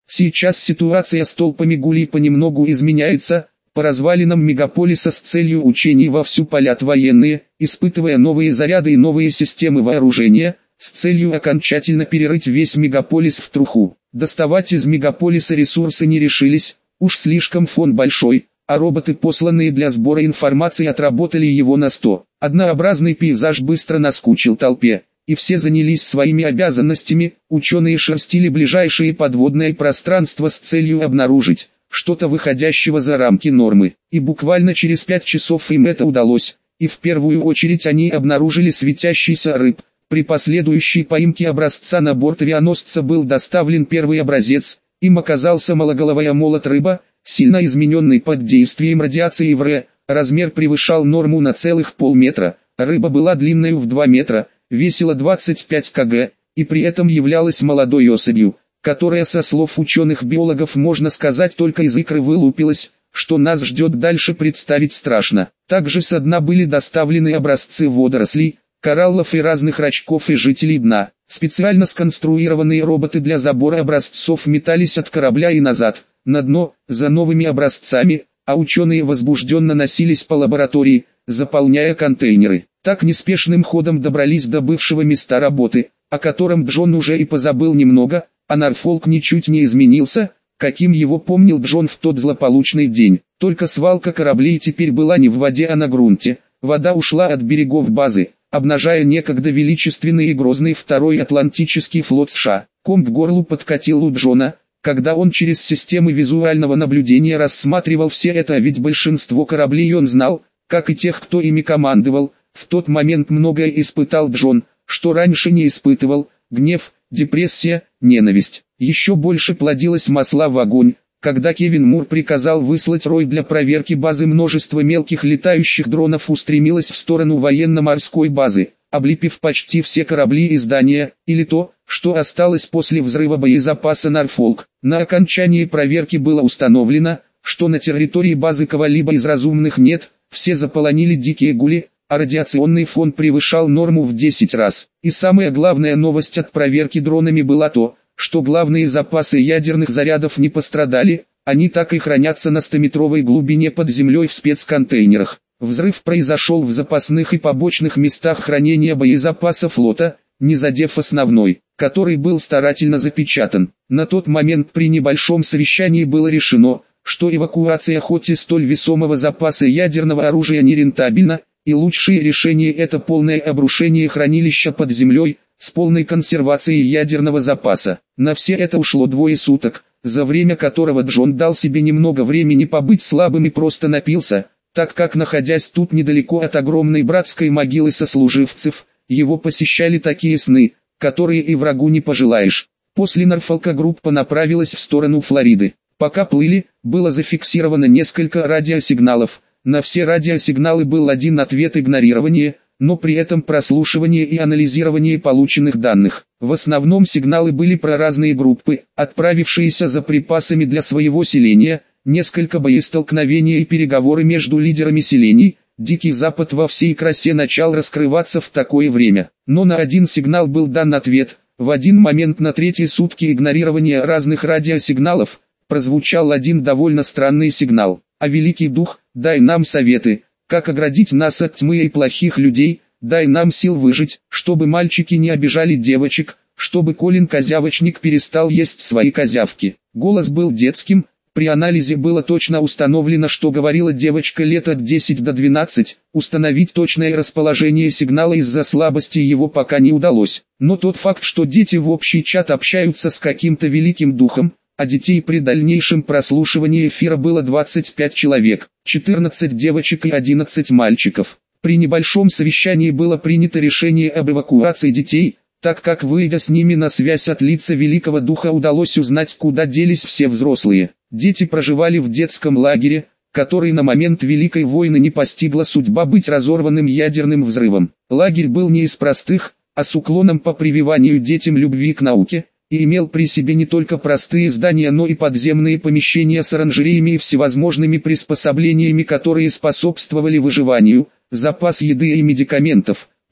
Сейчас ситуация с толпами гулей понемногу изменяется. По развалинам мегаполиса с целью учений вовсю палят военные, испытывая новые заряды и новые системы вооружения, с целью окончательно перерыть весь мегаполис в труху. Доставать из мегаполиса ресурсы не решились, уж слишком фон большой, а роботы, посланные для сбора информации, отработали его на 100. Однообразный пейзаж быстро наскучил толпе, и все занялись своими обязанностями. Ученые шерстили ближайшие подводное пространство с целью обнаружить что-то выходящего за рамки нормы. И буквально через 5 часов им это удалось, и в первую очередь они обнаружили светящийся рыб. При последующей поимке образца на борт авианосца был доставлен первый образец, им оказался малоголовая молот-рыба, сильно измененный под действием радиации ВР, размер превышал норму на целых полметра, рыба была длинной в 2 метра, весила 25 кг, и при этом являлась молодой особью, которая, со слов ученых-биологов, можно сказать, только из икры вылупилась. Что нас ждет дальше, представить страшно. Также со дна были доставлены образцы водорослей, кораллов и разных рачков и жителей дна. Специально сконструированные роботы для забора образцов метались от корабля и назад, на дно, за новыми образцами, а ученые возбужденно носились по лаборатории, заполняя контейнеры. Так неспешным ходом добрались до бывшего места работы, о котором Джон уже и позабыл немного, а Норфолк ничуть не изменился, каким его помнил Джон в тот злополучный день. Только свалка кораблей теперь была не в воде, а на грунте. Вода ушла от берегов базы, обнажая некогда величественный и грозный второй Атлантический флот США. Ком к горлу подкатил у Джона, когда он через системы визуального наблюдения рассматривал все это, ведь большинство кораблей он знал, как и тех, кто ими командовал. В тот момент многое испытал Джон, что раньше не испытывал: гнев, депрессия, ненависть. Еще больше плодилось масла в огонь, когда Кевин Мур приказал выслать рой для проверки базы. Множество мелких летающих дронов устремилось в сторону военно-морской базы, облепив почти все корабли и здания, или то, что осталось после взрыва боезапаса Норфолк. На окончании проверки было установлено, что на территории базы кого-либо из разумных нет, все заполонили дикие гули, а радиационный фон превышал норму в 10 раз. И самая главная новость от проверки дронами была то, что главные запасы ядерных зарядов не пострадали, они так и хранятся на 100-метровой глубине под землей в спецконтейнерах. Взрыв произошел в запасных и побочных местах хранения боезапаса флота, не задев основной, который был старательно запечатан. На тот момент при небольшом совещании было решено, что эвакуация хоть и столь весомого запаса ядерного оружия нерентабельна, и лучшее решение — это полное обрушение хранилища под землей, с полной консервацией ядерного запаса. На все это ушло 2 суток, за время которого Джон дал себе немного времени побыть слабым и просто напился, так как, находясь тут недалеко от огромной братской могилы сослуживцев, его посещали такие сны, которые и врагу не пожелаешь. После Норфолка группа направилась в сторону Флориды. Пока плыли, было зафиксировано несколько радиосигналов. На все радиосигналы был один ответ — игнорирование, но при этом прослушивание и анализирование полученных данных. В основном сигналы были про разные группы, отправившиеся за припасами для своего селения, несколько боестолкновений и переговоры между лидерами селений. Дикий Запад во всей красе начал раскрываться в такое время. Но на один сигнал был дан ответ. В один момент на 3-е сутки игнорирования разных радиосигналов прозвучал один довольно странный сигнал. «А Великий Дух, дай нам советы, как оградить нас от тьмы и плохих людей, дай нам сил выжить, чтобы мальчики не обижали девочек, чтобы Колин-козявочник перестал есть свои козявки». Голос был детским, при анализе было точно установлено, что говорила девочка лет от 10 до 12, установить точное расположение сигнала из-за слабости его пока не удалось. Но тот факт, что дети в общий чат общаются с каким-то великим духом, а детей при дальнейшем прослушивании эфира было 25 человек, 14 девочек и 11 мальчиков. При небольшом совещании было принято решение об эвакуации детей, так как, выйдя с ними на связь от лица Великого Духа, удалось узнать, куда делись все взрослые. Дети проживали в детском лагере, который на момент Великой войны не постигла судьба быть разорванным ядерным взрывом. Лагерь был не из простых, а с уклоном по прививанию детям любви к науке, и имел при себе не только простые здания, но и подземные помещения с оранжереями и всевозможными приспособлениями, которые способствовали выживанию, запас еды и медикаментов,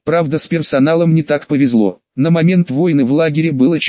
Правда, с персоналом не так повезло. На момент войны в лагере было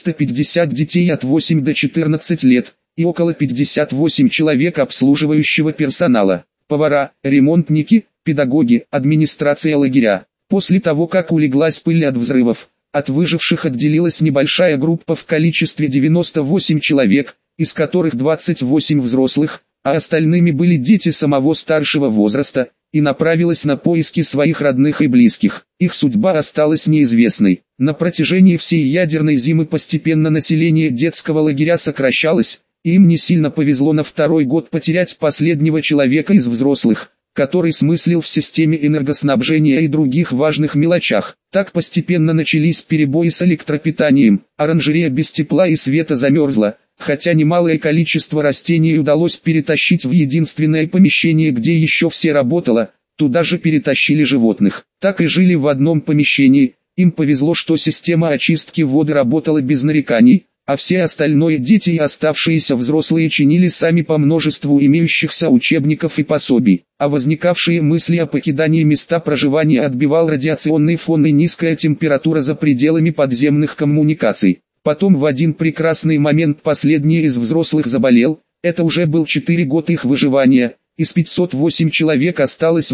450 детей от 8 до 14 лет и около 58 человек обслуживающего персонала. Повара, ремонтники, педагоги, администрация лагеря. После того, как улеглась пыль от взрывов, от выживших отделилась небольшая группа в количестве 98 человек, из которых 28 взрослых, а остальными были дети самого старшего возраста, и направилась на поиски своих родных и близких. Их судьба осталась неизвестной. На протяжении всей ядерной зимы постепенно население детского лагеря сокращалось, и им не сильно повезло на второй год потерять последнего человека из взрослых, который смыслил в системе энергоснабжения и других важных мелочах. Так постепенно начались перебои с электропитанием, оранжерея без тепла и света замерзла, хотя немалое количество растений удалось перетащить в единственное помещение, где еще все работало, туда же перетащили животных. Так и жили в одном помещении, им повезло, что система очистки воды работала без нареканий, а все остальные дети и оставшиеся взрослые чинили сами по множеству имеющихся учебников и пособий, а возникавшие мысли о покидании места проживания отбивал радиационный фон и низкая температура за пределами подземных коммуникаций. Потом в один прекрасный момент последний из взрослых заболел, это уже был 4 года их выживания, из 508 человек осталось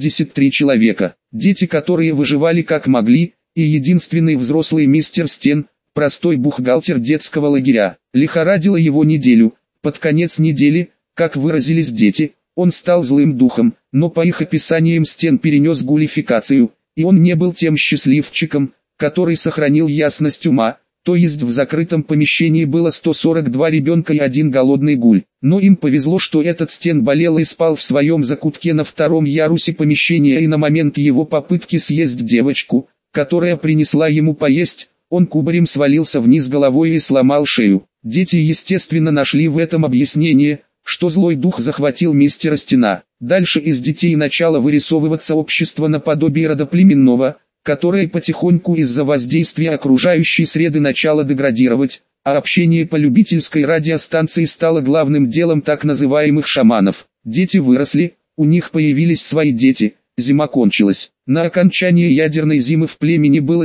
83 человека, дети, которые выживали как могли, и единственный взрослый мистер Стен, простой бухгалтер детского лагеря. Лихорадило его неделю. Под конец недели, как выразились дети, он стал злым духом, но по их описаниям Стен перенес гулификацию, и он не был тем счастливчиком, который сохранил ясность ума, то есть в закрытом помещении было 142 ребенка и один голодный гуль. Но им повезло, что этот Стен болел и спал в своем закутке на втором ярусе помещения, и на момент его попытки съесть девочку, которая принесла ему поесть, он кубарем свалился вниз головой и сломал шею. Дети естественно нашли в этом объяснение, что злой дух захватил мистера Стена. Дальше из детей начало вырисовываться общество наподобие родоплеменного, которое потихоньку из-за воздействия окружающей среды начало деградировать, а общение по любительской радиостанции стало главным делом так называемых шаманов. Дети выросли, у них появились свои дети. Зима кончилась. На окончание ядерной зимы в племени было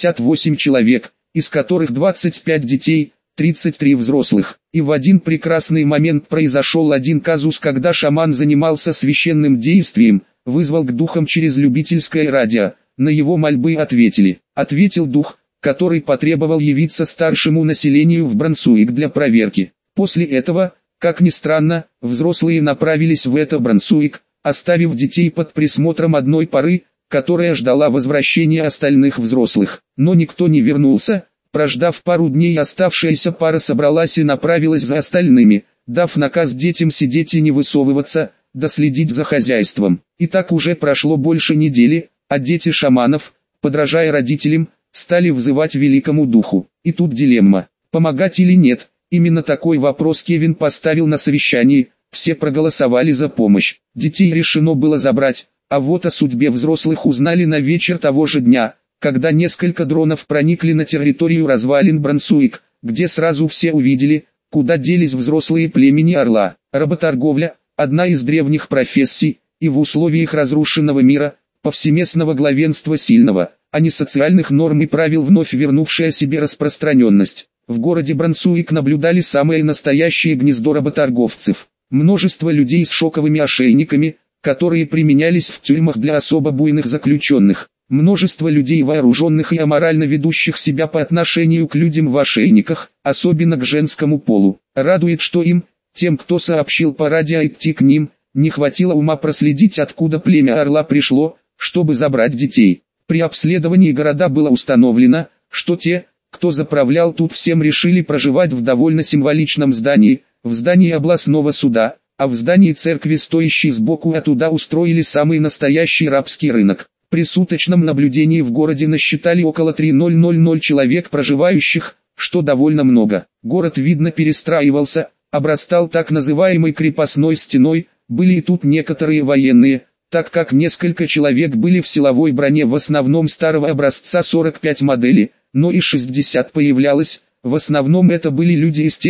58 человек, из которых 25 детей, 33 взрослых. И в один прекрасный момент произошел один казус, когда шаман занимался священным действием, вызвал к духам через любительское радио. На его мольбы ответили. Ответил дух, который потребовал явиться старшему населению в Брансуик для проверки. После этого, как ни странно, взрослые направились в это Брансуик, оставив детей под присмотром одной пары, которая ждала возвращения остальных взрослых. Но никто не вернулся. Прождав пару дней, оставшаяся пара собралась и направилась за остальными, дав наказ детям сидеть и не высовываться, да следить за хозяйством. И так уже прошло больше недели, а дети шаманов, подражая родителям, стали взывать великому духу. И тут дилемма: помогать или нет. Именно такой вопрос Кевин поставил на совещании. Все проголосовали за помощь. Детей решено было забрать, а вот о судьбе взрослых узнали на вечер того же дня, когда несколько дронов проникли на территорию развалин Брансуик, где сразу все увидели, куда делись взрослые племени Орла. Работорговля – одна из древних профессий, и в условиях разрушенного мира, повсеместного главенства сильного, а не социальных норм и правил, вновь вернувшая себе распространенность. В городе Брансуик наблюдали самое настоящее гнездо работорговцев. Множество людей с шоковыми ошейниками, которые применялись в тюрьмах для особо буйных заключенных. Множество людей, вооруженных и аморально ведущих себя по отношению к людям в ошейниках, особенно к женскому полу. Радует, что им, тем, кто сообщил по радио идти к ним, не хватило ума проследить, откуда племя Орла пришло, чтобы забрать детей. При обследовании города было установлено, что те, кто заправлял тут всем, решили проживать в довольно символичном здании, в здании областного суда, а в здании церкви, стоящей сбоку оттуда, устроили самый настоящий рабский рынок. При суточном наблюдении в городе насчитали около 3000 человек проживающих, что довольно много. Город, видно, перестраивался, обрастал так называемой крепостной стеной, были и тут некоторые военные, так как несколько человек были в силовой броне, в основном старого образца 45 модели, но и 60 появлялось, в основном это были люди из тех,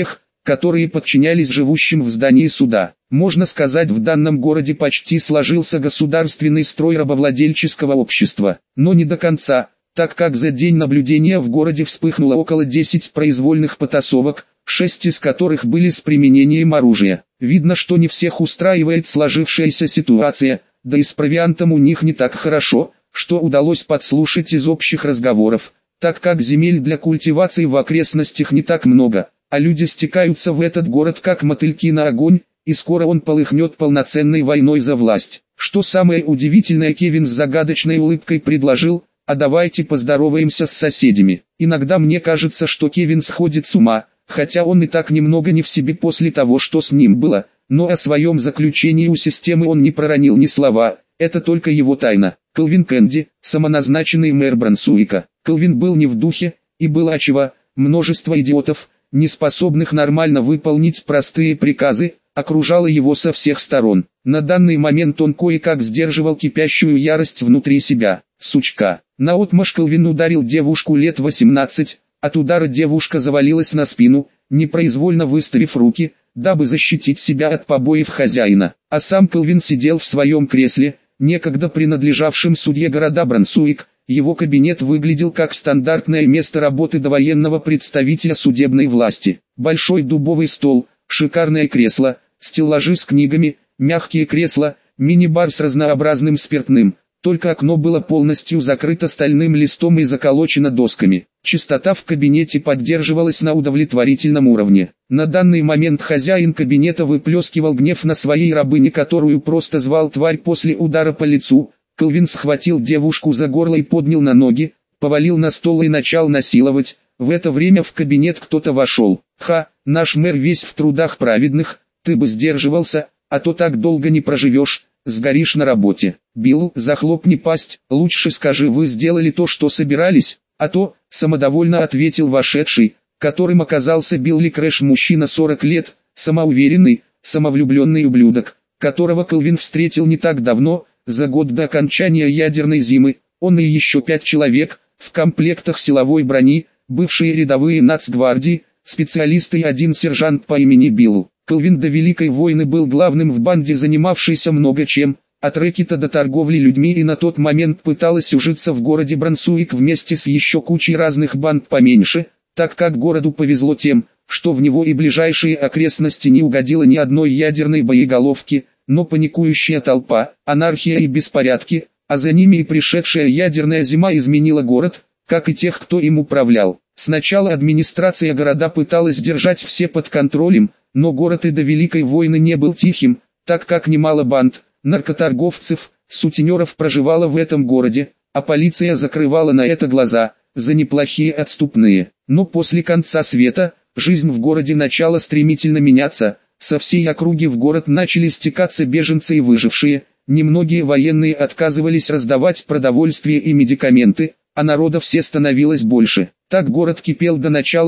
которые подчинялись живущим в здании суда. Можно сказать, в данном городе почти сложился государственный строй рабовладельческого общества, но не до конца, так как за день наблюдения в городе вспыхнуло около 10 произвольных потасовок, 6 из которых были с применением оружия. Видно, что не всех устраивает сложившаяся ситуация, да и с провиантом у них не так хорошо, что удалось подслушать из общих разговоров, так как земель для культивации в окрестностях не так много, а люди стекаются в этот город как мотыльки на огонь, и скоро он полыхнет полноценной войной за власть. Что самое удивительное, Кевин с загадочной улыбкой предложил: а давайте поздороваемся с соседями. Иногда мне кажется, что Кевин сходит с ума, хотя он и так немного не в себе после того, что с ним было, но о своем заключении у системы он не проронил ни слова, это только его тайна. Келвин Кенди, самоназначенный мэр Брансуика. Келвин был не в духе, и было отчего. Множество идиотов, не способных нормально выполнить простые приказы, окружало его со всех сторон. На данный момент он кое-как сдерживал кипящую ярость внутри себя. Сучка. Наотмашь Келвин ударил девушку лет 18, от удара девушка завалилась на спину, непроизвольно выставив руки, дабы защитить себя от побоев хозяина. А сам Келвин сидел в своем кресле, некогда принадлежавшем судье города Брансуик. Его кабинет выглядел как стандартное место работы довоенного представителя судебной власти. Большой дубовый стол, шикарное кресло, стеллажи с книгами, мягкие кресла, мини-бар с разнообразным спиртным. Только окно было полностью закрыто стальным листом и заколочено досками. Чистота в кабинете поддерживалась на удовлетворительном уровне. На данный момент хозяин кабинета выплескивал гнев на своей рабыне, которую просто звал тварь после удара по лицу. Келвин схватил девушку за горло и поднял на ноги, повалил на стол и начал насиловать. В это время в кабинет кто-то вошел. «Ха, наш мэр весь в трудах праведных, ты бы сдерживался, а то так долго не проживешь, сгоришь на работе». «Билл, захлопни пасть, лучше скажи, вы сделали то, что собирались, а то», самодовольно ответил вошедший, которым оказался Билли Крэш, мужчина 40 лет, самоуверенный, самовлюбленный ублюдок, которого Келвин встретил не так давно, за год до окончания ядерной зимы. Он и еще 5 человек, в комплектах силовой брони, бывшие рядовые нацгвардии, специалисты и один сержант по имени Билл. Келвин до Великой войны был главным в банде, занимавшейся много чем, от рэкета до торговли людьми, и на тот момент пыталась ужиться в городе Брансуик вместе с еще кучей разных банд поменьше, так как городу повезло тем, что в него и ближайшие окрестности не угодило ни одной ядерной боеголовки, но паникующая толпа, анархия и беспорядки, а за ними и пришедшая ядерная зима изменила город, как и тех, кто им управлял. Сначала администрация города пыталась держать все под контролем, но город и до Великой войны не был тихим, так как немало банд, наркоторговцев, сутенеров проживало в этом городе, а полиция закрывала на это глаза, за неплохие отступные. Но после конца света, жизнь в городе начала стремительно меняться, со всей округи в город начали стекаться беженцы и выжившие, немногие военные отказывались раздавать продовольствие и медикаменты, а народа все становилось больше. Так город кипел до начала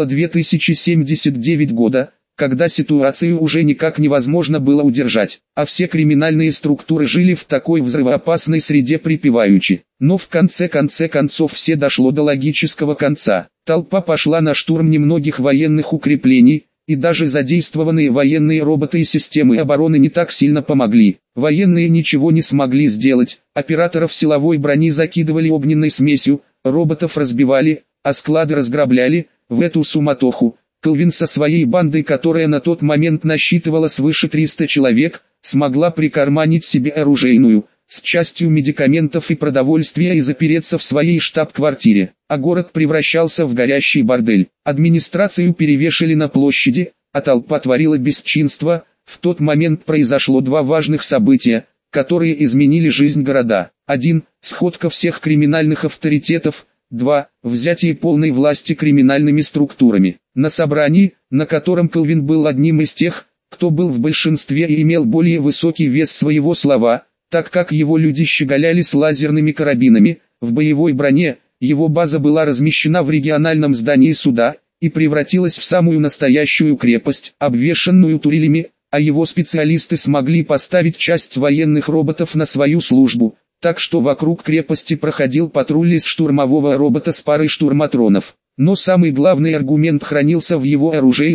2079 года, когда ситуацию уже никак невозможно было удержать, а все криминальные структуры жили в такой взрывоопасной среде припеваючи. Но в конце концов все дошло до логического конца. Толпа пошла на штурм немногих военных укреплений, и даже задействованные военные роботы и системы обороны не так сильно помогли. Военные ничего не смогли сделать, операторов силовой брони закидывали огненной смесью, роботов разбивали, а склады разграбляли. В эту суматоху Келвин со своей бандой, которая на тот момент насчитывала свыше 300 человек, смогла прикарманить себе оружейную, с частью медикаментов и продовольствия, и запереться в своей штаб-квартире, а город превращался в горящий бордель. Администрацию перевешали на площади, а толпа творила бесчинство. В тот момент произошло два важных события, которые изменили жизнь города. 1. Сходка всех криминальных авторитетов. 2. Взятие полной власти криминальными структурами. На собрании, на котором Келвин был одним из тех, кто был в большинстве и имел более высокий вес своего слова, так как его люди щеголяли с лазерными карабинами, в боевой броне. Его база была размещена в региональном здании суда и превратилась в самую настоящую крепость, обвешанную турелями, а его специалисты смогли поставить часть военных роботов на свою службу, так что вокруг крепости проходил патруль из штурмового робота с парой штурматронов. Но самый главный аргумент хранился в его оружейной,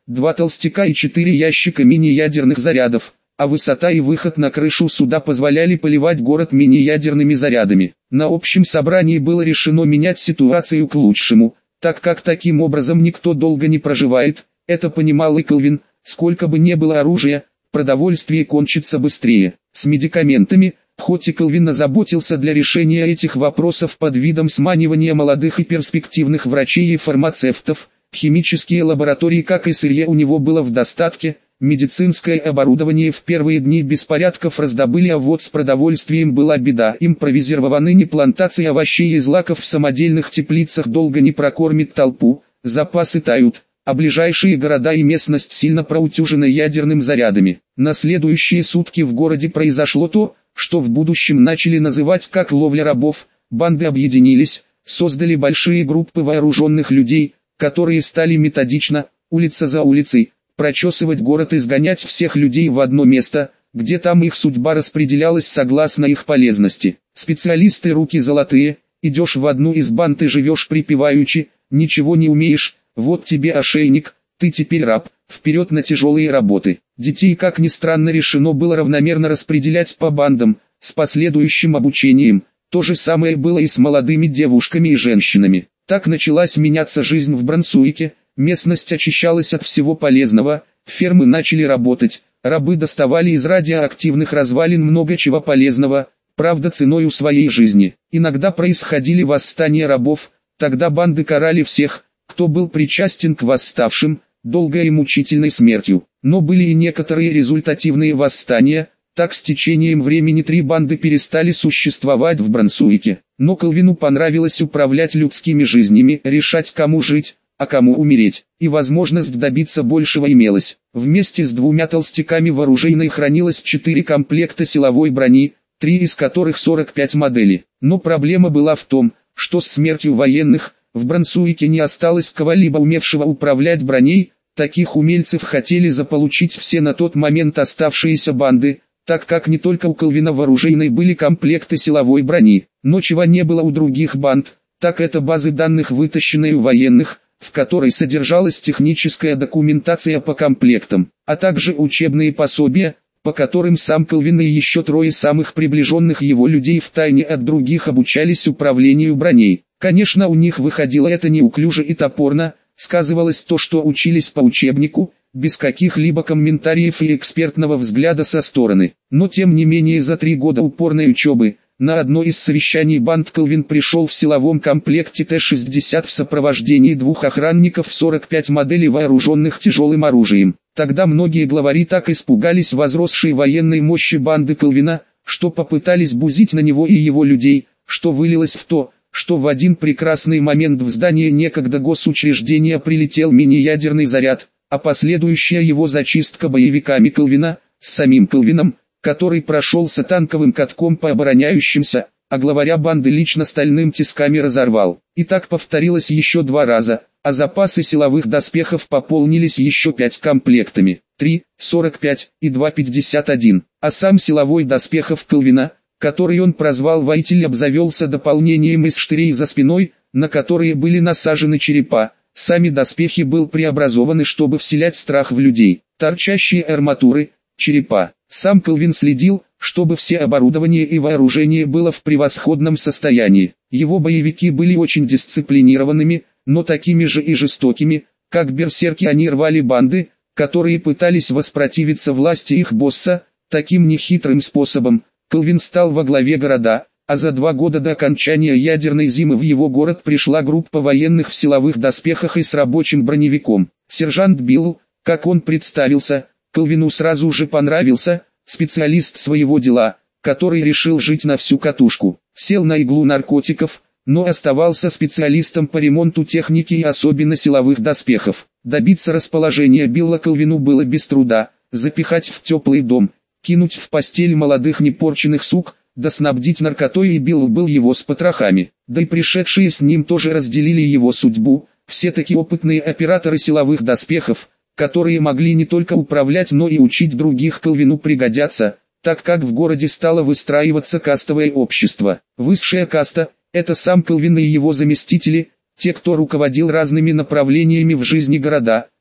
2 толстяка и 4 ящика мини-ядерных зарядов, а высота и выход на крышу суда позволяли поливать город мини-ядерными зарядами. На общем собрании было решено менять ситуацию к лучшему, так как таким образом никто долго не проживает, это понимал и Кельвин, сколько бы ни было оружия, продовольствие кончится быстрее. С медикаментами, хоть и Кельвин озаботился для решения этих вопросов под видом сманивания молодых и перспективных врачей и фармацевтов, химические лаборатории как и сырье у него было в достатке, медицинское оборудование в первые дни беспорядков раздобыли, а вот с продовольствием была беда. Импровизированные плантации овощей и злаков в самодельных теплицах долго не прокормит толпу, запасы тают, а ближайшие города и местность сильно проутюжены ядерными зарядами. На следующие сутки в городе произошло то, что в будущем начали называть как ловля рабов. Банды объединились, создали большие группы вооруженных людей, которые стали методично, улица за улицей, прочесывать город и сгонять всех людей в одно место, где там их судьба распределялась согласно их полезности. Специалисты руки золотые, идешь в одну из банд и живешь припеваючи, ничего не умеешь, вот тебе ошейник, ты теперь раб, вперед на тяжелые работы. Детей, как ни странно, решено было равномерно распределять по бандам, с последующим обучением. То же самое было и с молодыми девушками и женщинами. Так началась меняться жизнь в Брансуике, местность очищалась от всего полезного, фермы начали работать, рабы доставали из радиоактивных развалин много чего полезного, правда ценою своей жизни. Иногда происходили восстания рабов, тогда банды карали всех, кто был причастен к восставшим, долгой и мучительной смертью. Но были и некоторые результативные восстания. Так с течением времени 3 банды перестали существовать в Брансуике. Но Кельвину понравилось управлять людскими жизнями, решать кому жить, а кому умереть. И возможность добиться большего имелась. Вместе с 2 толстяками в оружейной хранилось 4 комплекта силовой брони, 3 из которых 45 моделей. Но проблема была в том, что с смертью военных, в Брансуике не осталось кого-либо умевшего управлять броней. Таких умельцев хотели заполучить все на тот момент оставшиеся банды, так как не только у Кельвина в оружейной были комплекты силовой брони, но чего не было у других банд, так это базы данных, вытащенные у военных, в которой содержалась техническая документация по комплектам, а также учебные пособия, по которым сам Кельвин и еще 3 самых приближенных его людей втайне от других обучались управлению броней. Конечно, у них выходило это неуклюже и топорно, сказывалось то, что учились по учебнику, без каких-либо комментариев и экспертного взгляда со стороны. Но тем не менее за 3 года упорной учебы, на одно из совещаний банд Кельвин пришел в силовом комплекте Т-60 в сопровождении 2 охранников, 45 моделей вооруженных тяжелым оружием. Тогда многие главари так испугались возросшей военной мощи банды Кельвина, что попытались бузить на него и его людей, что вылилось в то, что в один прекрасный момент в здание некогда госучреждения прилетел мини-ядерный заряд, а последующая его зачистка боевиками Кельвина, с самим Кельвином, который прошелся танковым катком по обороняющимся, а главаря банды лично стальным тисками разорвал. И так повторилось еще 2 раза, а запасы силовых доспехов пополнились еще 5 комплектами, 3, 45 и 2,51, а сам силовой доспехов Кельвина, который он прозвал «Воитель», обзавелся дополнением из штырей за спиной, на которые были насажены черепа. Сами доспехи был преобразованы, чтобы вселять страх в людей. Торчащие арматуры, черепа. Сам Кельвин следил, чтобы все оборудование и вооружение было в превосходном состоянии. Его боевики были очень дисциплинированными, но такими же и жестокими, как берсерки. Они рвали банды, которые пытались воспротивиться власти их босса. Таким нехитрым способом Кельвин стал во главе города, а за 2 года до окончания ядерной зимы в его город пришла группа военных в силовых доспехах и с рабочим броневиком. Сержант Билл, как он представился, Кельвину сразу же понравился, специалист своего дела, который решил жить на всю катушку. Сел на иглу наркотиков, но оставался специалистом по ремонту техники и особенно силовых доспехов. Добиться расположения Билла Кельвину было без труда, запихать в теплый дом, кинуть в постель молодых непорченных сук, да снабдить наркотой, и Билл был его с потрохами. Да и пришедшие с ним тоже разделили его судьбу, все такие опытные операторы силовых доспехов, которые могли не только управлять, но и учить других Кельвину пригодятся, так как в городе стало выстраиваться кастовое общество. Высшая каста – это сам Кельвин и его заместители, те, кто руководил разными направлениями в жизни города,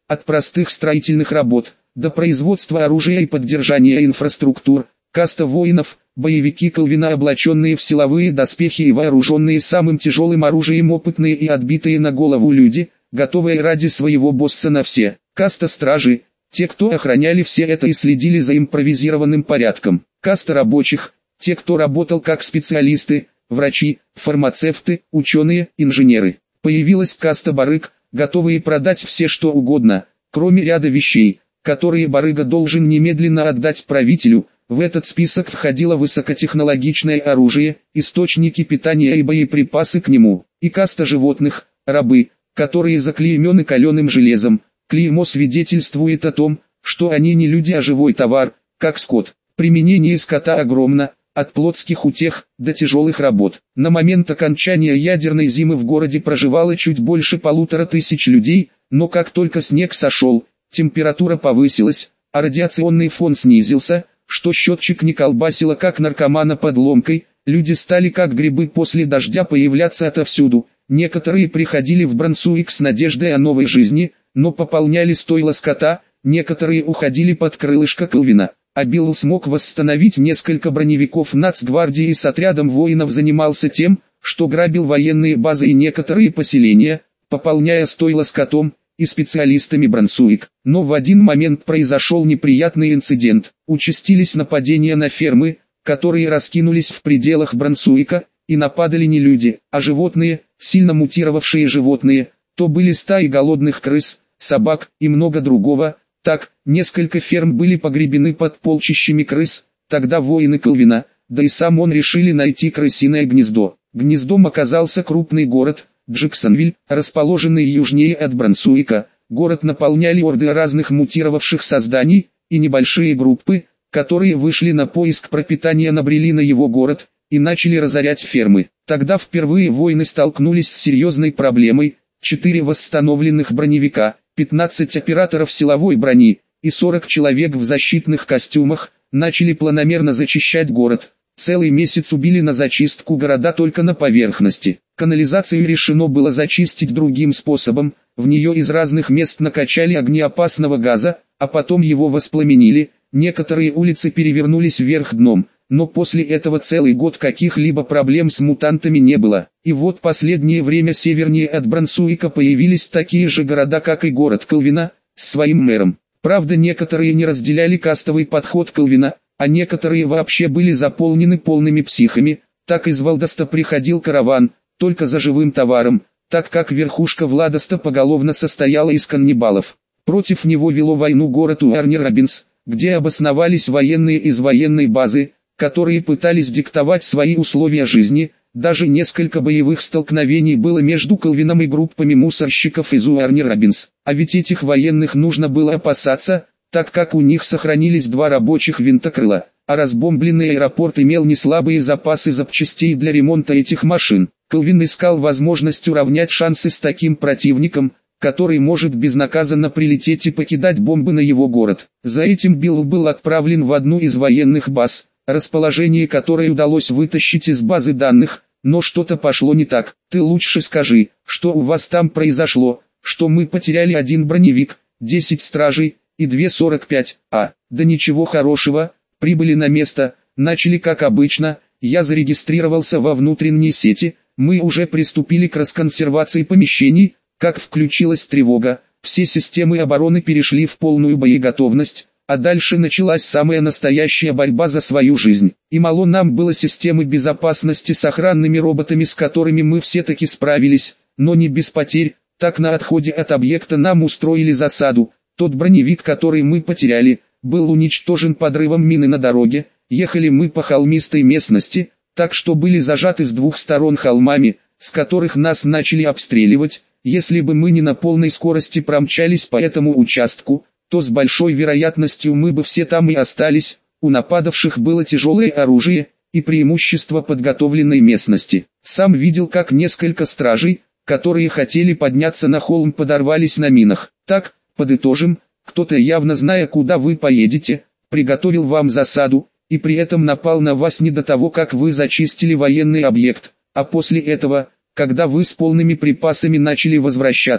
от простых строительных работ до производства оружия и поддержания инфраструктур. Каста воинов, боевики Колвина, облаченные в силовые доспехи и вооруженные самым тяжелым оружием, опытные и отбитые на голову люди, готовые ради своего босса на все. Каста стражи, те, кто охраняли все это и следили за импровизированным порядком. Каста рабочих, те, кто работал как специалисты, врачи, фармацевты, ученые, инженеры. Появилась каста барыг, готовые продать все что угодно, кроме ряда вещей, которые барыга должен немедленно отдать правителю. В этот список входило высокотехнологичное оружие, источники питания и боеприпасы к нему. И каста животных, рабы, которые заклеймены каленым железом. Клеймо свидетельствует о том, что они не люди, а живой товар, как скот. Применение скота огромно, от плотских утех до тяжелых работ. На момент окончания ядерной зимы в городе проживало чуть больше 1500 людей, но как только снег сошел, температура повысилась, а радиационный фон снизился, что счетчик не колбасило как наркомана под ломкой. Люди стали как грибы после дождя появляться отовсюду. Некоторые приходили в Брансуик с надеждой о новой жизни, но пополняли стойла скота, некоторые уходили под крылышко Колвина. А Билл смог восстановить несколько броневиков нацгвардии и с отрядом воинов занимался тем, что грабил военные базы и некоторые поселения, пополняя стойла скотом и специалистами Брансуик. Но в один момент произошел неприятный инцидент. Участились нападения на фермы, которые раскинулись в пределах Брансуика, и нападали не люди, а животные, сильно мутировавшие животные. То были стаи голодных крыс, собак и много другого. Так, несколько ферм были погребены под полчищами крыс. Тогда воины Колвина, да и сам он, решили найти крысиное гнездо. Гнездом оказался крупный город, Джексонвиль, расположенный южнее от Брансуика. Город наполняли орды разных мутировавших созданий, и небольшие группы, которые вышли на поиск пропитания, набрели на его город и начали разорять фермы. Тогда впервые воины столкнулись с серьезной проблемой. 4 восстановленных броневика, 15 операторов силовой брони и 40 человек в защитных костюмах начали планомерно зачищать город. Целый месяц убили на зачистку города только на поверхности. Канализацию решено было зачистить другим способом. В нее из разных мест накачали огнеопасного газа, а потом его воспламенили. Некоторые улицы перевернулись вверх дном, но после этого целый год каких-либо проблем с мутантами не было. И вот последнее время севернее от Брансуика появились такие же города, как и город Колвина, с своим мэром. Правда, некоторые не разделяли кастовый подход Колвина, а некоторые вообще были заполнены полными психами. Так из Валдоста приходил караван, только за живым товаром, так как верхушка Владоста поголовно состояла из каннибалов. Против него вело войну город Уарнер-Робинс, где обосновались военные из военной базы, которые пытались диктовать свои условия жизни. Даже несколько боевых столкновений было между Колвином и группами мусорщиков из Уарнер-Робинс. А ведь этих военных нужно было опасаться, так как у них сохранились 2 рабочих винтокрыла, а разбомбленный аэропорт имел неслабые запасы запчастей для ремонта этих машин. Колвин искал возможность уравнять шансы с таким противником, который может безнаказанно прилететь и покидать бомбы на его город. За этим Билл был отправлен в одну из военных баз, расположение которой удалось вытащить из базы данных, но что-то пошло не так. Ты лучше скажи, что у вас там произошло, что мы потеряли 1 броневик, 10 стражей и 245, да ничего хорошего, прибыли на место, начали как обычно, я зарегистрировался во внутренней сети, мы уже приступили к расконсервации помещений, как включилась тревога, все системы обороны перешли в полную боеготовность, а дальше началась самая настоящая борьба за свою жизнь. И мало нам было системы безопасности с охранными роботами, с которыми мы все-таки справились, но не без потерь. Так на отходе от объекта нам устроили засаду. Тот броневик, который мы потеряли, был уничтожен подрывом мины на дороге. Ехали мы по холмистой местности, так что были зажаты с 2 сторон холмами, с которых нас начали обстреливать. Если бы мы не на полной скорости промчались по этому участку, то с большой вероятностью мы бы все там и остались. У нападавших было тяжелое оружие и преимущество подготовленной местности. Сам видел, как несколько стражей, которые хотели подняться на холм, подорвались на минах. Так, подытожим, кто-то, явно зная, куда вы поедете, приготовил вам засаду, и при этом напал на вас не до того, как вы зачистили военный объект, а после этого, когда вы с полными припасами начали возвращаться,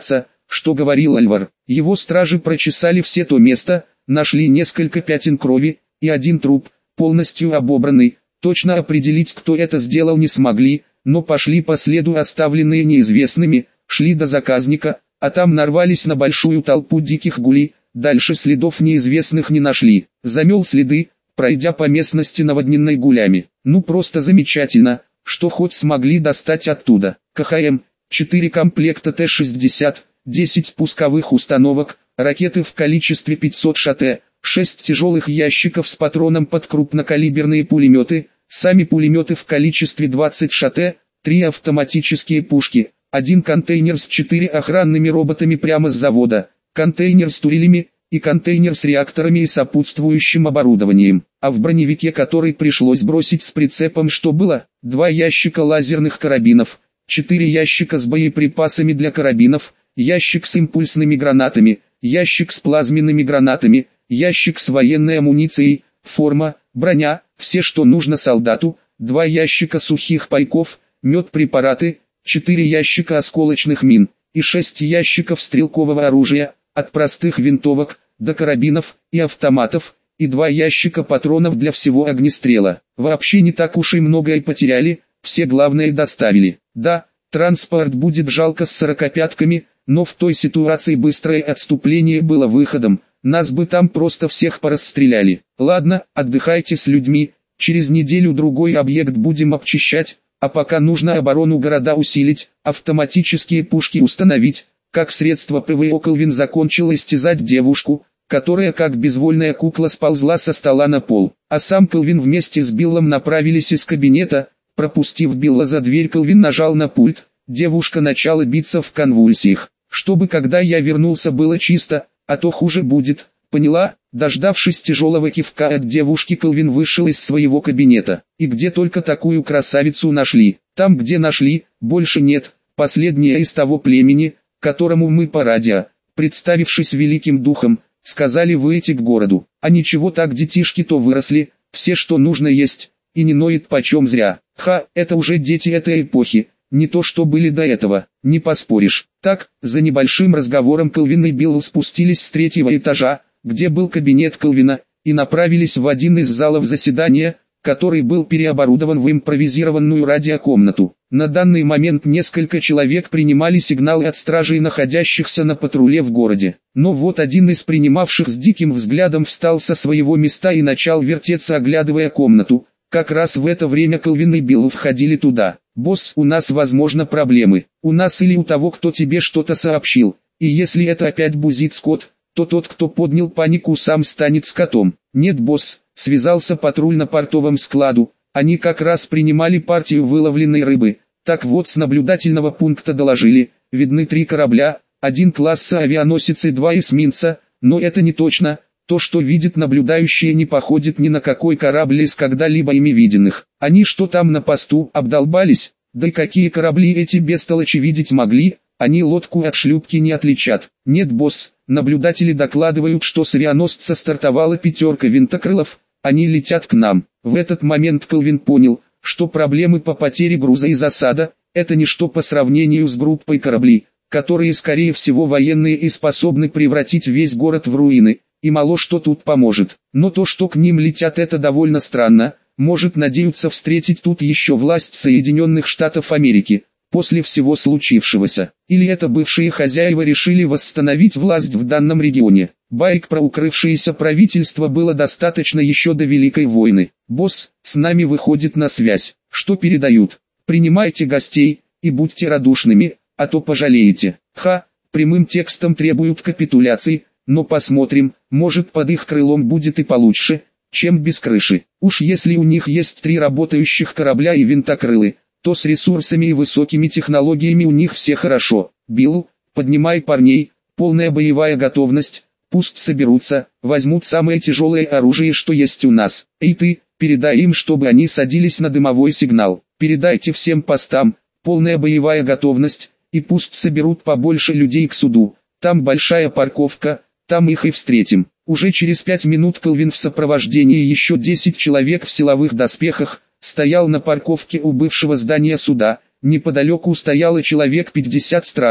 что говорил Альвар. Его стражи прочесали все то место, нашли несколько пятен крови и один труп, полностью обобранный. Точно определить, кто это сделал, не смогли, но пошли по следу, оставленные неизвестными, шли до заказника, а там нарвались на большую толпу диких гулей. Дальше следов неизвестных не нашли. Замел следы, пройдя по местности, наводненной гулями. Ну просто замечательно, что хоть смогли достать оттуда. КХМ, 4 комплекта Т-60, 10 пусковых установок, ракеты в количестве 500 ШТ, 6 тяжелых ящиков с патроном под крупнокалиберные пулеметы, сами пулеметы в количестве 20 ШТ, 3 автоматические пушки, 1 контейнер с 4 охранными роботами прямо с завода, контейнер с турелями и контейнер с реакторами и сопутствующим оборудованием. А в броневике, который пришлось бросить с прицепом, что было, 2 ящика лазерных карабинов, 4 ящика с боеприпасами для карабинов, ящик с импульсными гранатами, ящик с плазменными гранатами, ящик с военной амуницией, форма, броня, все что нужно солдату, 2 ящика сухих пайков, медпрепараты, 4 ящика осколочных мин и 6 ящиков стрелкового оружия, от простых винтовок до карабинов и автоматов, и 2 ящика патронов для всего огнестрела. Вообще не так уж и многое потеряли, все главное доставили. Да, транспорт будет жалко с 45-ками, но в той ситуации быстрое отступление было выходом, нас бы там просто всех порасстреляли. Ладно, отдыхайте с людьми, через неделю-другой объект будем обчищать, а пока нужно оборону города усилить, автоматические пушки установить. Как средство ПВО Кэлвин закончил истязать девушку, которая как безвольная кукла сползла со стола на пол. А сам Кэлвин вместе с Биллом направились из кабинета. Пропустив Билла за дверь, Кэлвин нажал на пульт. Девушка начала биться в конвульсиях. Чтобы когда я вернулся было чисто, а то хуже будет, поняла? Дождавшись тяжелого кивка от девушки, Кэлвин вышел из своего кабинета. И где только такую красавицу нашли? Там где нашли, больше нет. Последняя из того племени, которому мы по радио, представившись великим духом, сказали выйти к городу. А ничего так детишки-то выросли, все что нужно есть, и не ноет почем зря. Ха, это уже дети этой эпохи, не то что были до этого, не поспоришь. Так, за небольшим разговором Кэлвин и Билл спустились с 3-го этажа, где был кабинет Кэлвина, и направились в один из залов заседания, который был переоборудован в импровизированную радиокомнату. На данный момент несколько человек принимали сигналы от стражей, находящихся на патруле в городе. Но вот один из принимавших с диким взглядом встал со своего места и начал вертеться, оглядывая комнату. Как раз в это время Кэлвин и Билл входили туда. «Босс, у нас возможно проблемы. У нас или у того, кто тебе что-то сообщил. И если это опять бузит скот, то тот, кто поднял панику, сам станет скотом». «Нет, босс», — связался патруль на портовом складу. Они как раз принимали партию выловленной рыбы. Так вот, с наблюдательного пункта доложили, видны 3 корабля, 1 класса авианосец и 2 эсминца, но это не точно. То, что видят наблюдающие, не походит ни на какой корабль из когда-либо ими виденных. Они что там на посту, обдолбались? Да и какие корабли эти бестолочи видеть могли? Они лодку от шлюпки не отличат. Нет, босс, наблюдатели докладывают, что с авианосца стартовала 5 винтокрылов, они летят к нам. В этот момент Кэлвин понял, что проблемы по потере груза и засада – это ничто по сравнению с группой кораблей, которые скорее всего военные и способны превратить весь город в руины. И мало что тут поможет. Но то, что к ним летят, это довольно странно. Может, надеются встретить тут еще власть Соединенных Штатов Америки, после всего случившегося. Или это бывшие хозяева решили восстановить власть в данном регионе. Байк про укрывшееся правительство было достаточно еще до Великой войны. «Босс, с нами выходит на связь. Что передают? Принимайте гостей, и будьте радушными, а то пожалеете». Ха, прямым текстом требуют капитуляции. Но посмотрим, может под их крылом будет и получше, чем без крыши. Уж если у них есть 3 работающих корабля и винтокрылы, то с ресурсами и высокими технологиями у них все хорошо. Билл, поднимай парней, полная боевая готовность, пусть соберутся, возьмут самое тяжелое оружие, что есть у нас. Эй ты, передай им, чтобы они садились на дымовой сигнал. Передайте всем постам, полная боевая готовность, и пусть соберут побольше людей к суду. Там большая парковка. Там их и встретим. Уже через 5 минут Кэлвин в сопровождении еще 10 человек в силовых доспехах стоял на парковке у бывшего здания суда. Неподалеку стояло человек 50 стражи.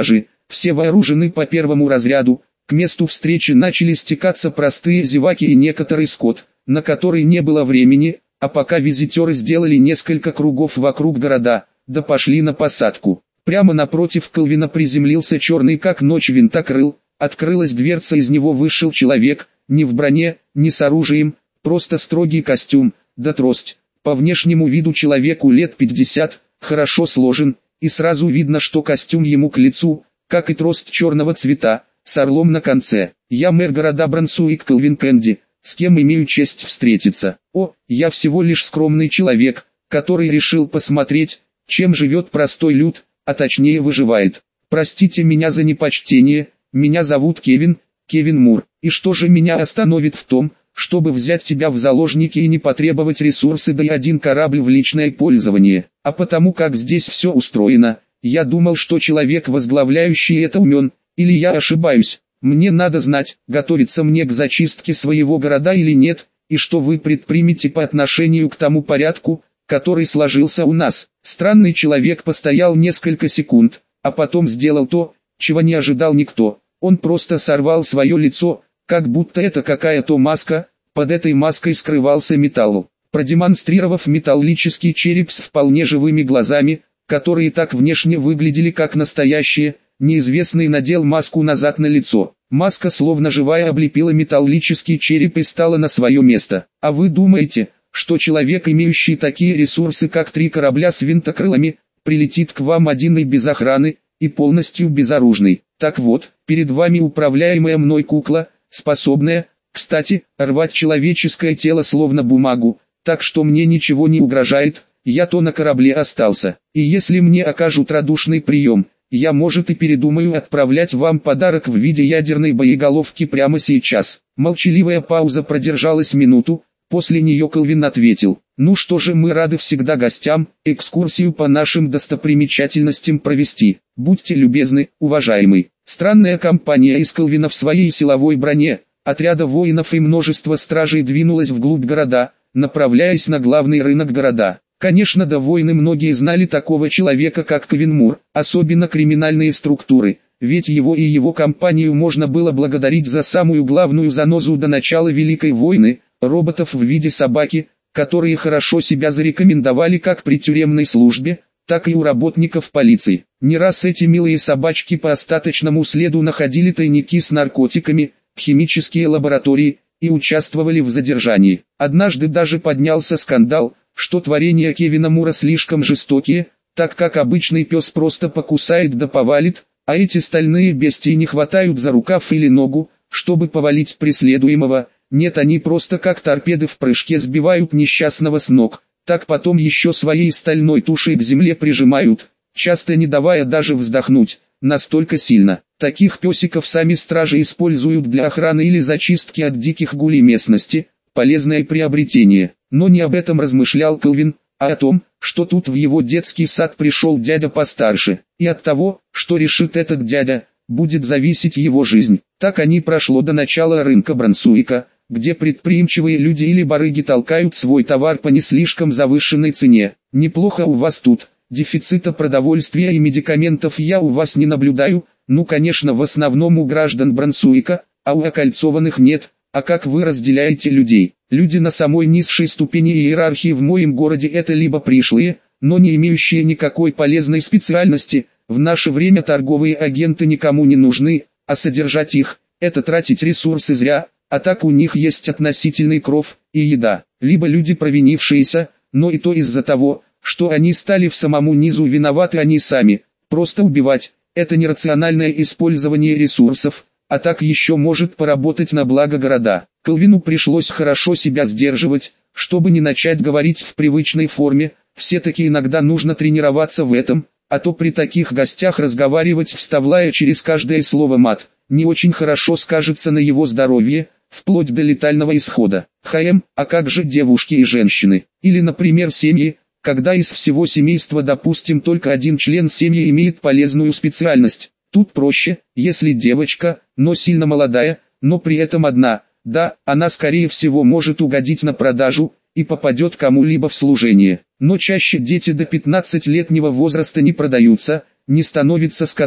все вооружены по первому разряду. К месту встречи начали стекаться простые зеваки и некоторый скот, на который не было времени, а пока визитеры сделали несколько кругов вокруг города, да пошли на посадку. Прямо напротив Кельвина приземлился черный как ночь винтокрыл, открылась дверца, из него вышел человек, не в броне, не с оружием, просто строгий костюм, да трость. По внешнему виду человеку лет 50, хорошо сложен, и сразу видно, что костюм ему к лицу, как и трость черного цвета, с орлом на конце. «Я мэр города Брансуик Кельвин Кенди, с кем имею честь встретиться?» «О, я всего лишь скромный человек, который решил посмотреть, чем живет простой люд, а точнее выживает. Простите меня за непочтение, меня зовут Кевин Мур. И что же меня остановит в том, чтобы взять тебя в заложники и не потребовать ресурсы да и один корабль в личное пользование? А потому как здесь все устроено, я думал, что человек, возглавляющий это, умен, или я ошибаюсь? Мне надо знать, готовится мне к зачистке своего города или нет, и что вы предпримете по отношению к тому порядку, который сложился у нас». Странный человек постоял несколько секунд, а потом сделал то, чего не ожидал никто. Он просто сорвал свое лицо, как будто это какая-то маска, под этой маской скрывался металл. Продемонстрировав металлический череп с вполне живыми глазами, которые так внешне выглядели как настоящие, неизвестный надел маску назад на лицо. Маска словно живая облепила металлический череп и стала на свое место. «А вы думаете, что человек, имеющий такие ресурсы, как 3 корабля с винтокрылами, прилетит к вам один и без охраны, и полностью безоружный? Так вот, перед вами управляемая мной кукла, способная, кстати, рвать человеческое тело словно бумагу, так что мне ничего не угрожает, я то на корабле остался. И если мне окажут радушный прием, я, может, и передумаю отправлять вам подарок в виде ядерной боеголовки прямо сейчас». Молчаливая пауза продержалась минуту. После нее Кельвин ответил: «Ну что же, мы рады всегда гостям, экскурсию по нашим достопримечательностям провести. Будьте любезны, уважаемый». Странная компания из Кельвина в своей силовой броне, отряда воинов и множество стражей двинулась вглубь города, направляясь на главный рынок города. Конечно, да, воины многие знали такого человека, как Кевин Мур, особенно криминальные структуры, ведь его и его компанию можно было благодарить за самую главную занозу до начала Великой войны – роботов в виде собаки, которые хорошо себя зарекомендовали как при тюремной службе, так и у работников полиции. Не раз эти милые собачки по остаточному следу находили тайники с наркотиками, химические лаборатории и участвовали в задержании. Однажды даже поднялся скандал, что творения Кевина Мура слишком жестокие, так как обычный пес просто покусает да повалит, а эти стальные бестии не хватают за рукав или ногу, чтобы повалить преследуемого. Нет, они просто как торпеды в прыжке сбивают несчастного с ног, так потом еще своей стальной тушей к земле прижимают, часто не давая даже вздохнуть, настолько сильно. Таких песиков сами стражи используют для охраны или зачистки от диких гулей местности, полезное приобретение. Но не об этом размышлял Кельвин, а о том, что тут в его детский сад пришел дядя постарше, и от того, что решит этот дядя, будет зависеть его жизнь. Так они прошло до начала рынка Брансуика, где предприимчивые люди или барыги толкают свой товар по не слишком завышенной цене. «Неплохо у вас тут, дефицита продовольствия и медикаментов я у вас не наблюдаю, ну конечно в основном у граждан Брансуика, а у окольцованных нет. А как вы разделяете людей?» «Люди на самой низшей ступени иерархии в моем городе это либо пришлые, но не имеющие никакой полезной специальности, в наше время торговые агенты никому не нужны, а содержать их – это тратить ресурсы зря». А так у них есть относительный кров и еда. Либо люди провинившиеся, но и то из-за того, что они стали в самому низу виноваты они сами. Просто убивать – это нерациональное использование ресурсов, а так еще может поработать на благо города. Кельвину пришлось хорошо себя сдерживать, чтобы не начать говорить в привычной форме, все-таки иногда нужно тренироваться в этом, а то при таких гостях разговаривать вставляя через каждое слово мат, не очень хорошо скажется на его здоровье, вплоть до летального исхода. А как же девушки и женщины? Или, например, семьи, когда из всего семейства, допустим, только один член семьи имеет полезную специальность. Тут проще, если девочка, но сильно молодая, но при этом одна, да, она скорее всего может угодить на продажу и попадет кому-либо в служение. Но чаще дети до 15-летнего возраста не продаются, не становятся скотом,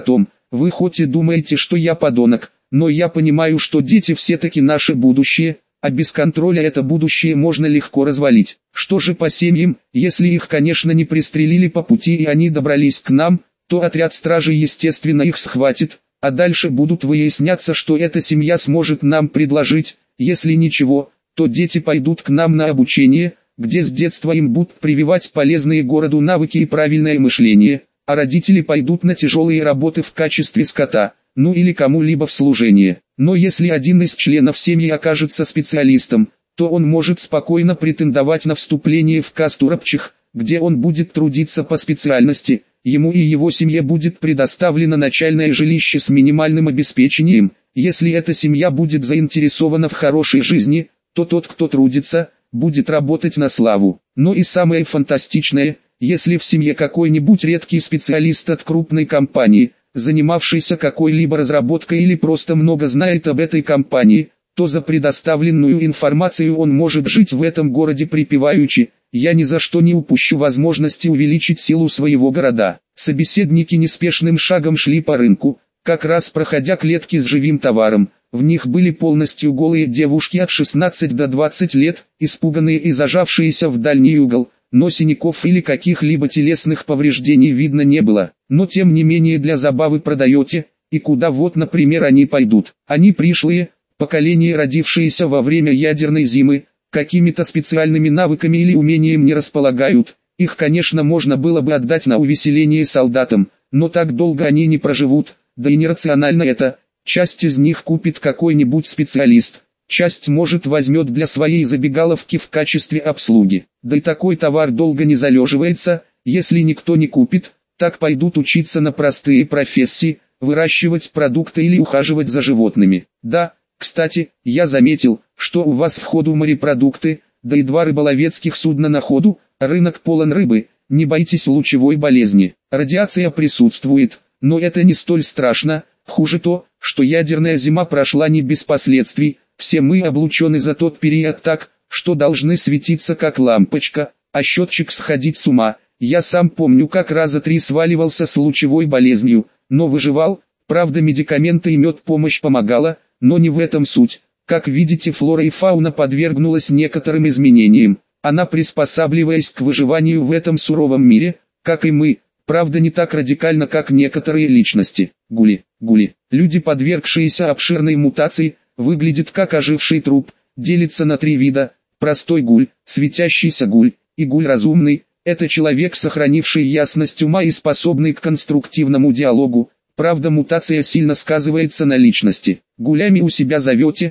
вы хоть и думаете, что я подонок, но я понимаю, что дети все-таки наше будущее, а без контроля это будущее можно легко развалить. Что же по семьям, если их, конечно, не пристрелили по пути и они добрались к нам, то отряд стражи естественно их схватит, а дальше будут выясняться, что эта семья сможет нам предложить. Если ничего, то дети пойдут к нам на обучение, где с детства им будут прививать полезные городу навыки и правильное мышление, а родители пойдут на тяжелые работы в качестве скота, ну или кому-либо в служение. Но если один из членов семьи окажется специалистом, то он может спокойно претендовать на вступление в касту рабочих, где он будет трудиться по специальности, ему и его семье будет предоставлено начальное жилище с минимальным обеспечением. Если эта семья будет заинтересована в хорошей жизни, то тот, кто трудится, будет работать на славу. Но и самое фантастичное, если в семье какой-нибудь редкий специалист от крупной компании, занимавшийся какой-либо разработкой или просто много знает об этой компании, то за предоставленную информацию он может жить в этом городе припеваючи: «Я ни за что не упущу возможности увеличить силу своего города». Собеседники неспешным шагом шли по рынку, как раз проходя клетки с живым товаром. В них были полностью голые девушки от 16 до 20 лет, испуганные и зажавшиеся в дальний угол, но синяков или каких-либо телесных повреждений видно не было. Но тем не менее для забавы продаете, и куда вот, например, они пойдут? Они пришлые, поколение, родившееся во время ядерной зимы, какими-то специальными навыками или умением не располагают. Их, конечно, можно было бы отдать на увеселение солдатам, но так долго они не проживут, да и нерационально это. Часть из них купит какой-нибудь специалист, часть, может, возьмет для своей забегаловки в качестве обслуги. Да и такой товар долго не залеживается, если никто не купит, так пойдут учиться на простые профессии, выращивать продукты или ухаживать за животными. Да, кстати, я заметил, что у вас в ходу морепродукты, да и 2 рыболовецких судна на ходу, рынок полон рыбы, не бойтесь лучевой болезни. Радиация присутствует, но это не столь страшно. Хуже то, что ядерная зима прошла не без последствий, все мы облучены за тот период так, что должны светиться как лампочка, а счетчик сходить с ума. Я сам помню, как раза 3 сваливался с лучевой болезнью, но выживал, правда медикаменты и мед помощь помогала, но не в этом суть. Как видите, флора и фауна подвергнулась некоторым изменениям, она приспосабливаясь к выживанию в этом суровом мире, как и мы. Правда не так радикально, как некоторые личности. Гули. Люди, подвергшиеся обширной мутации, выглядят как оживший труп, делится на 3 вида: простой гуль, светящийся гуль и гуль разумный. Это человек, сохранивший ясность ума и способный к конструктивному диалогу. Правда мутация сильно сказывается на личности. Гулями у себя зовете,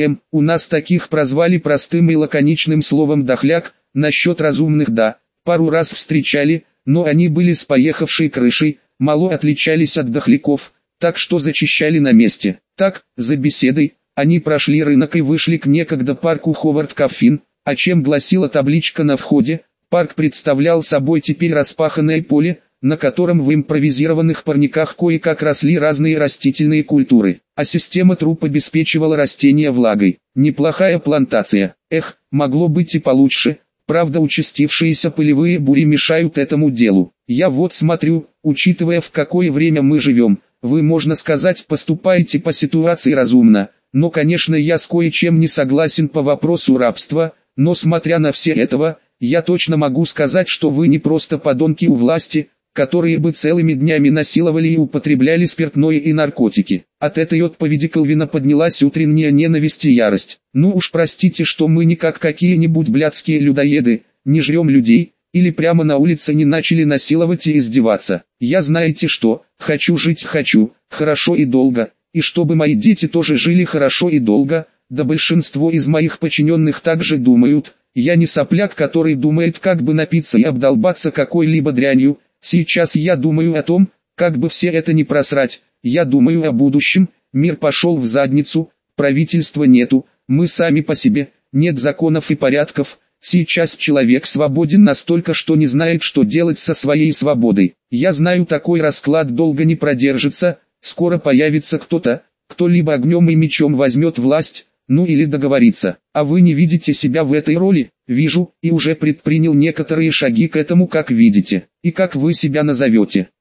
у нас таких прозвали простым и лаконичным словом дохляк. Насчет разумных да, пару раз встречали, но они были с поехавшей крышей, мало отличались от дохляков, так что зачищали на месте. Так, за беседой, они прошли рынок и вышли к некогда парку Ховард Коффин. А чем гласила табличка на входе? Парк представлял собой теперь распаханное поле, на котором в импровизированных парниках кое-как росли разные растительные культуры, а система труб обеспечивала растения влагой. Неплохая плантация. Могло быть и получше. Правда, участившиеся пылевые бури мешают этому делу. Я вот смотрю, учитывая, в какое время мы живем, вы, можно сказать, поступаете по ситуации разумно. Но, конечно, я с кое-чем не согласен по вопросу рабства, но смотря на все этого, я точно могу сказать, что вы не просто подонки у власти, которые бы целыми днями насиловали и употребляли спиртное и наркотики. От этой отповеди Калвина поднялась утренняя ненависть и ярость. Ну уж простите, что мы не как какие-нибудь блядские людоеды, не жрем людей, или прямо на улице не начали насиловать и издеваться. Я знаете что, хочу жить хорошо и долго, и чтобы мои дети тоже жили хорошо и долго, да большинство из моих подчиненных также думают. Я не сопляк, который думает, как бы напиться и обдолбаться какой-либо дрянью. Сейчас я думаю о том, как бы все это не просрать. Я думаю о будущем. Мир пошел в задницу, правительства нету, мы сами по себе, нет законов и порядков. Сейчас человек свободен настолько, что не знает, что делать со своей свободой. Я знаю, такой расклад долго не продержится. Скоро появится кто-то, кто либо огнем и мечом возьмет власть, ну или договорится. А вы не видите себя в этой роли? Вижу, и уже предпринял некоторые шаги к этому, как видите. И как вы себя назовете?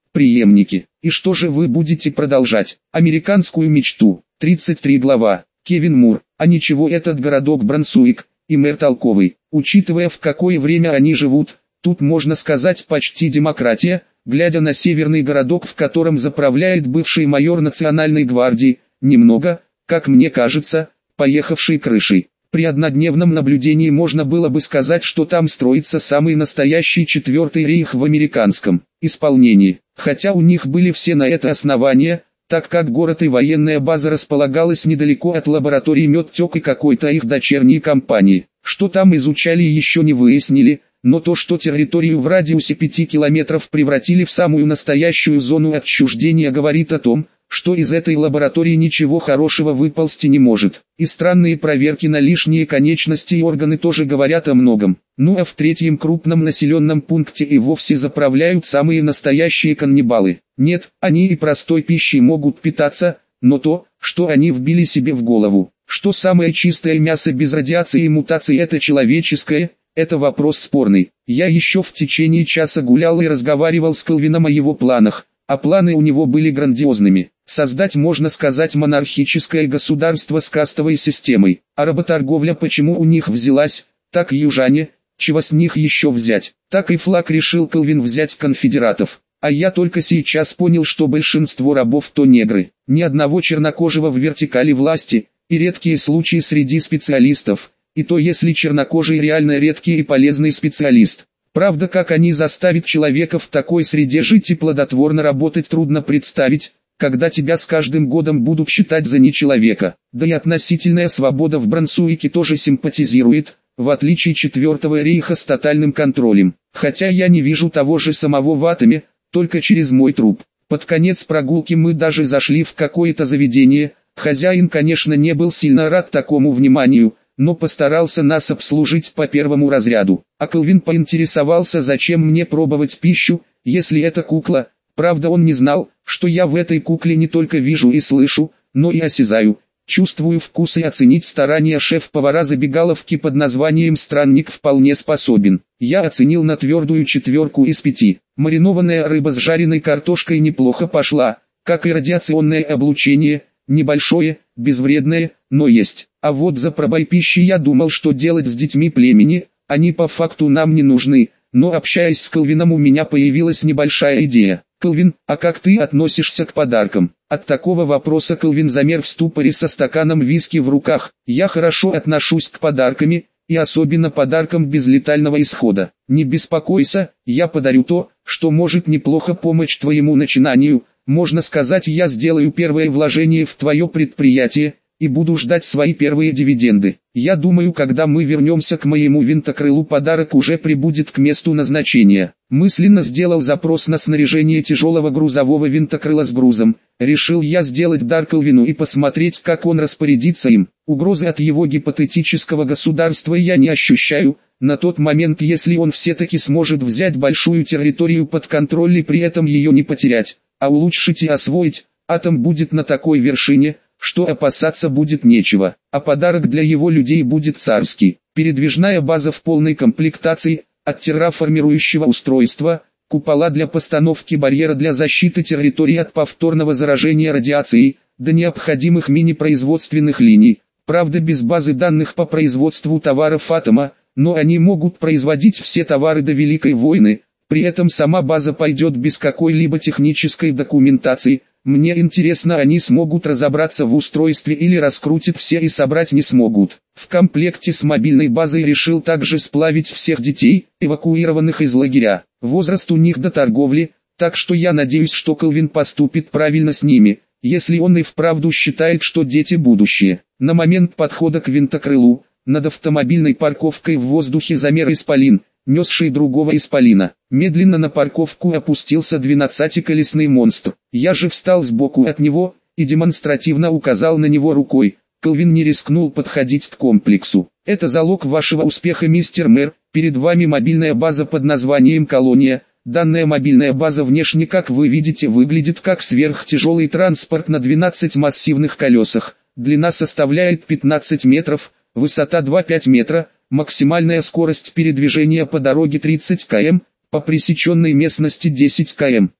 преемники. И что же вы будете продолжать? Американскую мечту. 33 глава. Кевин Мур. А ничего, этот городок Брансуик, и мэр толковый. Учитывая, в какое время они живут, тут можно сказать почти демократия, глядя на северный городок, в котором заправляет бывший майор Национальной гвардии, немного, как мне кажется, поехавший крышей. При однодневном наблюдении можно было бы сказать, что там строится самый настоящий четвертый рейх в американском исполнении. Хотя у них были все на это основания, так как город и военная база располагалась недалеко от лаборатории Медтек и какой-то их дочерней компании. Что там изучали, еще не выяснили, но то, что территорию в радиусе 5 километров превратили в самую настоящую зону отчуждения, говорит о том, что из этой лаборатории ничего хорошего выползти не может. И странные проверки на лишние конечности и органы тоже говорят о многом. Ну а в третьем крупном населенном пункте и вовсе заправляют самые настоящие каннибалы. Нет, они и простой пищей могут питаться, но то, что они вбили себе в голову, что самое чистое мясо без радиации и мутаций это человеческое, это вопрос спорный. Я еще в течение часа гулял и разговаривал с Келвином о его планах, а планы у него были грандиозными. Создать, можно сказать, монархическое государство с кастовой системой. А работорговля почему у них взялась, так южане, чего с них еще взять. Так и флаг решил Келвин взять конфедератов. А я только сейчас понял, что большинство рабов то негры. Ни одного чернокожего в вертикали власти, и редкие случаи среди специалистов, и то если чернокожий реально редкий и полезный специалист. Правда, как они заставят человека в такой среде жить и плодотворно работать, трудно представить, когда тебя с каждым годом будут считать за нечеловека. Да и относительная свобода в Брансуике тоже симпатизирует, в отличие Четвертого рейха с тотальным контролем. Хотя я не вижу того же самого в атоме, только через мой труп. Под конец прогулки мы даже зашли в какое-то заведение. Хозяин, конечно, не был сильно рад такому вниманию, но постарался нас обслужить по первому разряду. А Келвин поинтересовался, зачем мне пробовать пищу, если это кукла. Правда, он не знал, что я в этой кукле не только вижу и слышу, но и осязаю, чувствую вкус, и оценить старания шеф-повара забегаловки под названием «Странник» вполне способен. Я оценил на твердую 4 из 5. Маринованная рыба с жареной картошкой неплохо пошла, как и радиационное облучение, небольшое, безвредное, но есть. А вот за пробой пищи я думал, что делать с детьми племени, они по факту нам не нужны, но общаясь с Келвином у меня появилась небольшая идея. Келвин, а как ты относишься к подаркам? От такого вопроса Келвин замер в ступоре со стаканом виски в руках. Я хорошо отношусь к подаркам, и особенно подаркам без летального исхода. Не беспокойся, я подарю то, что может неплохо помочь твоему начинанию. Можно сказать, я сделаю первое вложение в твое предприятие, и буду ждать свои первые дивиденды. Я думаю, когда мы вернемся к моему винтокрылу, подарок уже прибудет к месту назначения. Мысленно сделал запрос на снаряжение тяжелого грузового винтокрыла с грузом. Решил я сделать дар Келвину и посмотреть, как он распорядится им. Угрозы от его гипотетического государства я не ощущаю. На тот момент, если он все-таки сможет взять большую территорию под контроль и при этом ее не потерять, а улучшить и освоить, атом будет на такой вершине, что опасаться будет нечего, а подарок для его людей будет царский. Передвижная база в полной комплектации, от терраформирующего устройства, купола для постановки барьера для защиты территории от повторного заражения радиацией, до необходимых мини-производственных линий. Правда, без базы данных по производству товаров атома, но они могут производить все товары до Великой войны, при этом сама база пойдет без какой-либо технической документации. Мне интересно, они смогут разобраться в устройстве или раскрутить все и собрать не смогут. В комплекте с мобильной базой решил также сплавить всех детей, эвакуированных из лагеря. Возраст у них до торговли, так что я надеюсь, что Келвин поступит правильно с ними, если он и вправду считает, что дети будущее. На момент подхода к винтокрылу, над автомобильной парковкой в воздухе замер исполин, несший другого исполина. Медленно на парковку опустился 12-колесный монстр. Я же встал сбоку от него и демонстративно указал на него рукой. Келвин не рискнул подходить к комплексу. «Это залог вашего успеха, мистер мэр. Перед вами мобильная база под названием «Колония». Данная мобильная база внешне, как вы видите, выглядит как сверхтяжелый транспорт на 12 массивных колесах. Длина составляет 15 метров, высота 2,5 метра. Максимальная скорость передвижения по дороге 30 км, по пресеченной местности 10 км.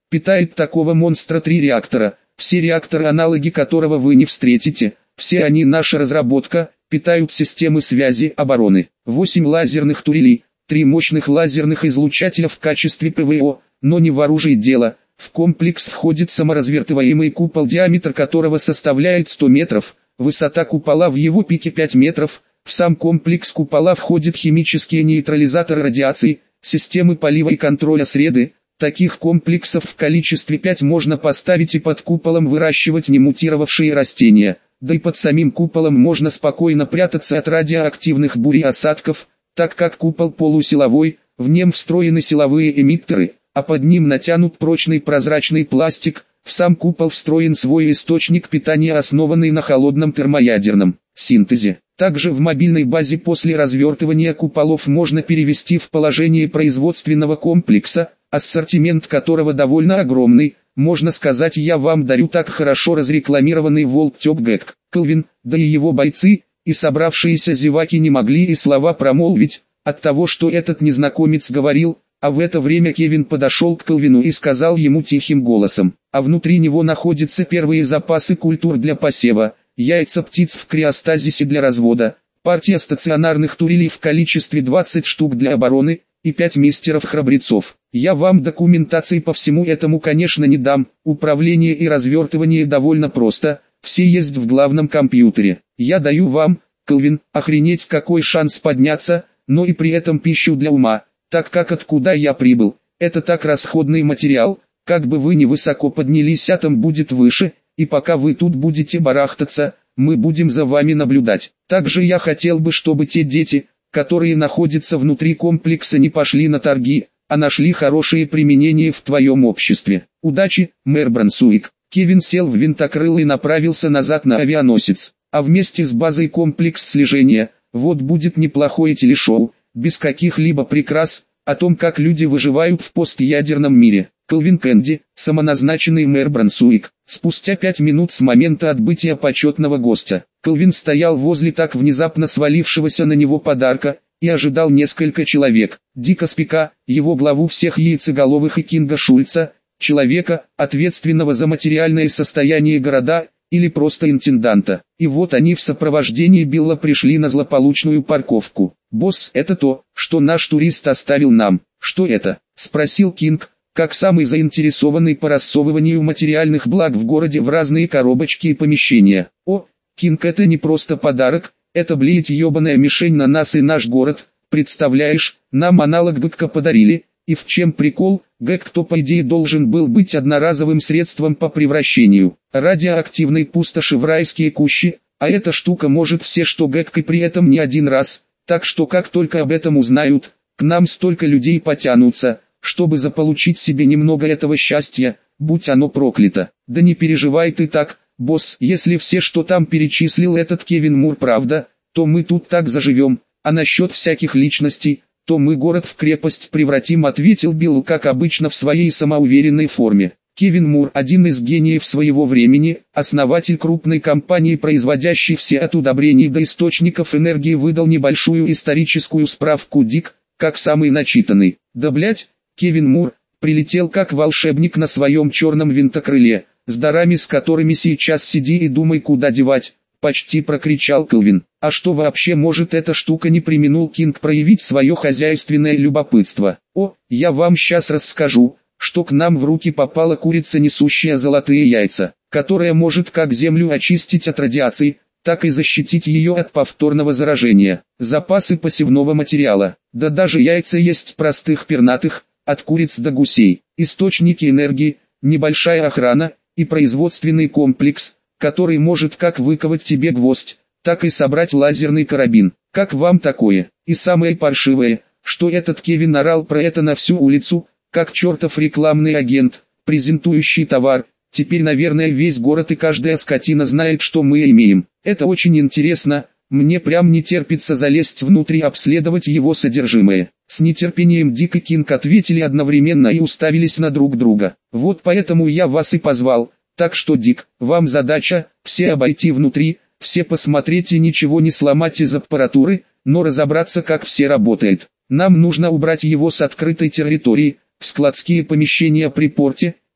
питает такого монстра 3 реактора, все реакторы, аналоги которого вы не встретите, все они наша разработка, питают системы связи, обороны. 8 лазерных турелей, 3 мощных лазерных излучателя в качестве ПВО, но не в оружии дело. В комплекс входит саморазвертываемый купол, диаметр которого составляет 100 метров, высота купола в его пике 5 метров. В сам комплекс купола входят химические нейтрализаторы радиации, системы полива и контроля среды. Таких комплексов в количестве 5 можно поставить и под куполом выращивать немутировавшие растения. Да и под самим куполом можно спокойно прятаться от радиоактивных бурь и осадков, так как купол полусиловой, в нем встроены силовые эмиттеры, а под ним натянут прочный прозрачный пластик. В сам купол встроен свой источник питания, основанный на холодном термоядерном синтезе. Также в мобильной базе после развертывания куполов можно перевести в положение производственного комплекса, ассортимент которого довольно огромный. Можно сказать, я вам дарю так хорошо разрекламированный Волктёп Гек. Келвин, да и его бойцы, и собравшиеся зеваки не могли и слова промолвить, от того, что этот незнакомец говорил, а в это время Кевин подошел к Келвину и сказал ему тихим голосом, а внутри него находятся первые запасы культур для посева, яйца птиц в криостазисе для развода, партия стационарных турелей в количестве 20 штук для обороны, и 5 мистеров-храбрецов. Я вам документации по всему этому, конечно, не дам, управление и развертывание довольно просто, все есть в главном компьютере. Я даю вам, Келвин, охренеть какой шанс подняться, но и при этом пищу для ума, так как откуда я прибыл, это так расходный материал, как бы вы ни высоко поднялись, атом будет выше, и пока вы тут будете барахтаться, мы будем за вами наблюдать. Также я хотел бы, чтобы те дети, которые находятся внутри комплекса, не пошли на торги, а нашли хорошее применение в твоем обществе. Удачи, мэр Брансуик. Кевин сел в винтокрыл и направился назад на авианосец, а вместе с базой комплекс слежения. Вот будет неплохое телешоу, без каких-либо прикрас, о том, как люди выживают в постядерном мире. Келвин Кэнди, самоназначенный мэр Брансуик. Спустя 5 минут с момента отбытия почетного гостя, Келвин стоял возле так внезапно свалившегося на него подарка, и ожидал несколько человек. Дика Спика, его главу всех яйцеголовых, и Кинга Шульца, человека, ответственного за материальное состояние города, или просто интенданта. И вот они в сопровождении Билла пришли на злополучную парковку. «Босс, это то, что наш турист оставил нам». «Что это?» – спросил Кинг, как самый заинтересованный по рассовыванию материальных благ в городе в разные коробочки и помещения. «О, Кинг, это не просто подарок, это, блядь, ебаная мишень на нас и наш город, представляешь, нам аналог Гекка подарили, и в чем прикол, Гек, то по идее должен был быть одноразовым средством по превращению радиоактивной пустоши в райские кущи, а эта штука может все, что Гек, и при этом не один раз, так что как только об этом узнают, к нам столько людей потянутся, чтобы заполучить себе немного этого счастья, будь оно проклято. Да не переживай ты так, босс, если все, что там перечислил этот Кевин Мур, правда, то мы тут так заживем, а насчет всяких личностей, то мы город в крепость превратим, ответил Билл, как обычно в своей самоуверенной форме. Кевин Мур, один из гениев своего времени, основатель крупной компании, производящей все от удобрений до источников энергии, выдал небольшую историческую справку. Дик, как самый начитанный. Да блять, Кевин Мур прилетел как волшебник на своем черном винтокрыле, с дарами, с которыми сейчас сиди и думай, куда девать, почти прокричал Келвин. А что вообще может эта штука, не преминул Кинг проявить свое хозяйственное любопытство. О, я вам сейчас расскажу, что к нам в руки попала курица, несущая золотые яйца, которая может как землю очистить от радиации, так и защитить ее от повторного заражения. Запасы посевного материала, да даже яйца есть простых пернатых, от куриц до гусей, источники энергии, небольшая охрана и производственный комплекс, который может как выковать тебе гвоздь, так и собрать лазерный карабин. Как вам такое? И самое паршивое, что этот Кевин орал про это на всю улицу, как чертов рекламный агент, презентующий товар. Теперь, наверное, весь город и каждая скотина знает, что мы имеем. Это очень интересно, мне прям не терпится залезть внутрь и обследовать его содержимое. С нетерпением Дик и Кинг ответили одновременно и уставились на друг друга. Вот поэтому я вас и позвал. Так что, Дик, вам задача, все обойти внутри, все посмотреть и ничего не сломать из аппаратуры, но разобраться, как все работает. Нам нужно убрать его с открытой территории, в складские помещения при порте,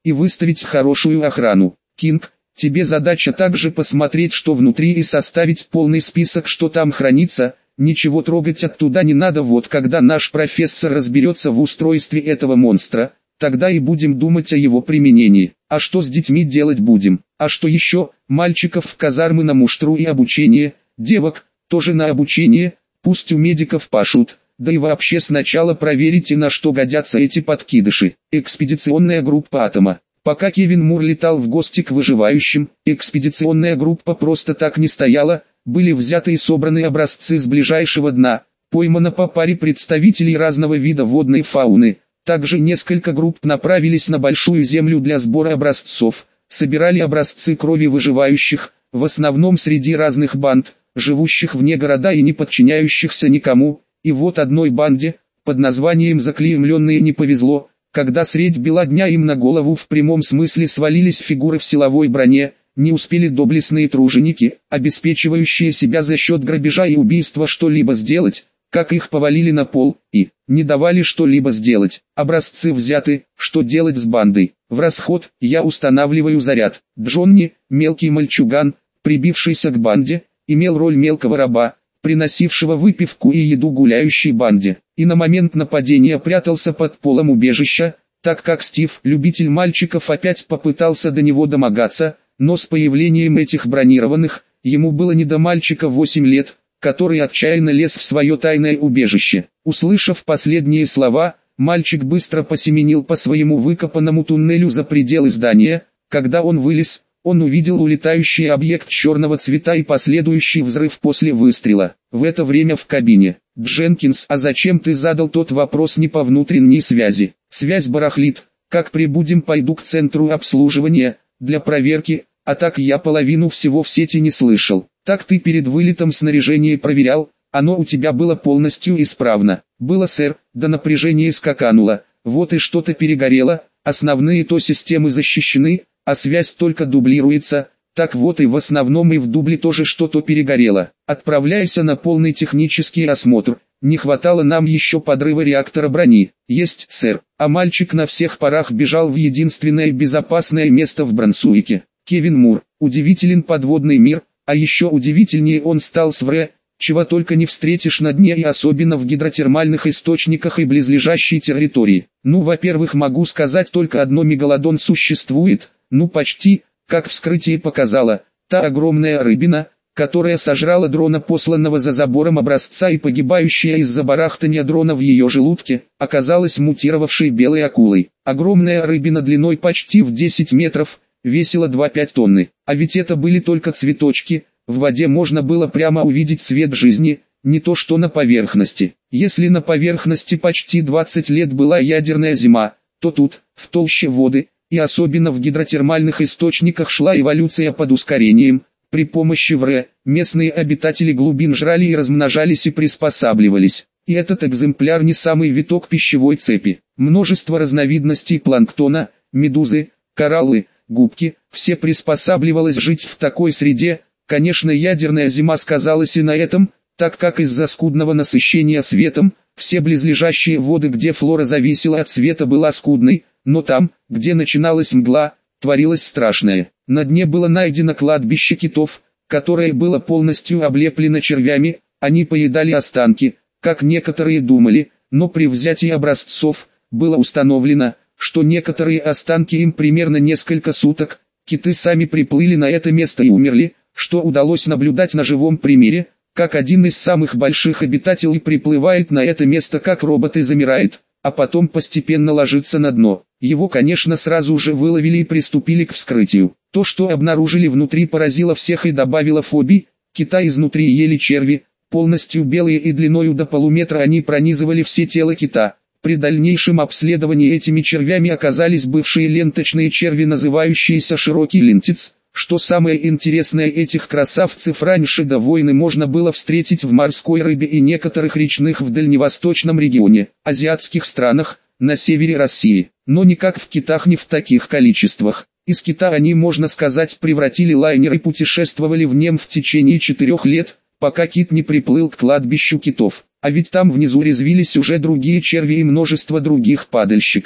и выставить хорошую охрану. Кинг, тебе задача также посмотреть, что внутри, и составить полный список, что там хранится. Ничего трогать оттуда не надо. Вот когда наш профессор разберется в устройстве этого монстра, тогда и будем думать о его применении. А что с детьми делать будем? А что еще? Мальчиков в казармы на муштру и обучение, девок тоже на обучение, пусть у медиков пашут. Да и вообще сначала проверите, на что годятся эти подкидыши. Экспедиционная группа Атома. Пока Кевин Мур летал в гости к выживающим, экспедиционная группа просто так не стояла. Были взяты и собраны образцы с ближайшего дна, поймано по паре представителей разного вида водной фауны. Также несколько групп направились на Большую Землю для сбора образцов, собирали образцы крови выживающих, в основном среди разных банд, живущих вне города и не подчиняющихся никому. И вот одной банде, под названием «Заклеймленные», не повезло, когда средь бела дня им на голову в прямом смысле свалились фигуры в силовой броне. Не успели доблестные труженики, обеспечивающие себя за счет грабежа и убийства, что-либо сделать, как их повалили на пол, и не давали что-либо сделать. Образцы взяты, что делать с бандой? В расход, я устанавливаю заряд. Джонни, мелкий мальчуган, прибившийся к банде, имел роль мелкого раба, приносившего выпивку и еду гуляющей банде, и на момент нападения прятался под полом убежища, так как Стив, любитель мальчиков, опять попытался до него домогаться. Но с появлением этих бронированных, ему было не до мальчика 8 лет, который отчаянно лез в свое тайное убежище. Услышав последние слова, мальчик быстро посеменил по своему выкопанному туннелю за пределы здания. Когда он вылез, он увидел улетающий объект черного цвета и последующий взрыв после выстрела. В это время в кабине: «Дженкинс, а зачем ты задал тот вопрос не по внутренней связи? Связь барахлит. Как прибудем, пойду к центру обслуживания для проверки, а так я половину всего в сети не слышал». «Так ты перед вылетом снаряжение проверял? Оно у тебя было полностью исправно». «Было, сэр, до напряжения скакануло, вот и что-то перегорело, основные то системы защищены, а связь только дублируется, так вот и в основном и в дубле тоже что-то перегорело. Отправляйся на полный технический осмотр, не хватало нам еще подрыва реактора брони». «Есть, сэр». А мальчик на всех парах бежал в единственное безопасное место в Брансуике. Кевин Мур. Удивителен подводный мир, а еще удивительнее он стал с ВР, чего только не встретишь на дне и особенно в гидротермальных источниках и близлежащей территории. Ну, во-первых, могу сказать только одно: мегалодон существует, ну почти, как вскрытие показало, та огромная рыбина, которая сожрала дрона, посланного за забором образца, и погибающая из-за барахтания дрона в ее желудке, оказалась мутировавшей белой акулой. Огромная рыбина длиной почти в 10 метров, весила 2,5 тонны. А ведь это были только цветочки, в воде можно было прямо увидеть цвет жизни, не то что на поверхности. Если на поверхности почти 20 лет была ядерная зима, то тут, в толще воды, и особенно в гидротермальных источниках, шла эволюция под ускорением. При помощи ВР, местные обитатели глубин жрали и размножались и приспосабливались. И этот экземпляр не самый виток пищевой цепи. Множество разновидностей планктона, медузы, кораллы, губки, все приспосабливалось жить в такой среде. Конечно, ядерная зима сказалась и на этом, так как из-за скудного насыщения светом, все близлежащие воды, где флора зависела от света, была скудной, но там, где начиналась мгла, творилось страшное. На дне было найдено кладбище китов, которое было полностью облеплено червями. Они поедали останки, как некоторые думали, но при взятии образцов было установлено, что некоторые останки им примерно несколько суток. Киты сами приплыли на это место и умерли, что удалось наблюдать на живом примере, как один из самых больших обитателей приплывает на это место как робот и замирает, а потом постепенно ложится на дно. Его, конечно, сразу же выловили и приступили к вскрытию. То, что обнаружили внутри, поразило всех и добавило фобий. Кита изнутри ели черви, полностью белые и длиною до полуметра, они пронизывали все тело кита. При дальнейшем обследовании этими червями оказались бывшие ленточные черви, называющиеся широкий лентиц. Что самое интересное, этих красавцев раньше до войны можно было встретить в морской рыбе и некоторых речных в дальневосточном регионе, азиатских странах, на севере России, но никак в китах, не в таких количествах. Из кита они, можно сказать, превратили лайнер и путешествовали в нем в течение 4 лет, пока кит не приплыл к кладбищу китов. А ведь там внизу резвились уже другие черви и множество других падальщиков.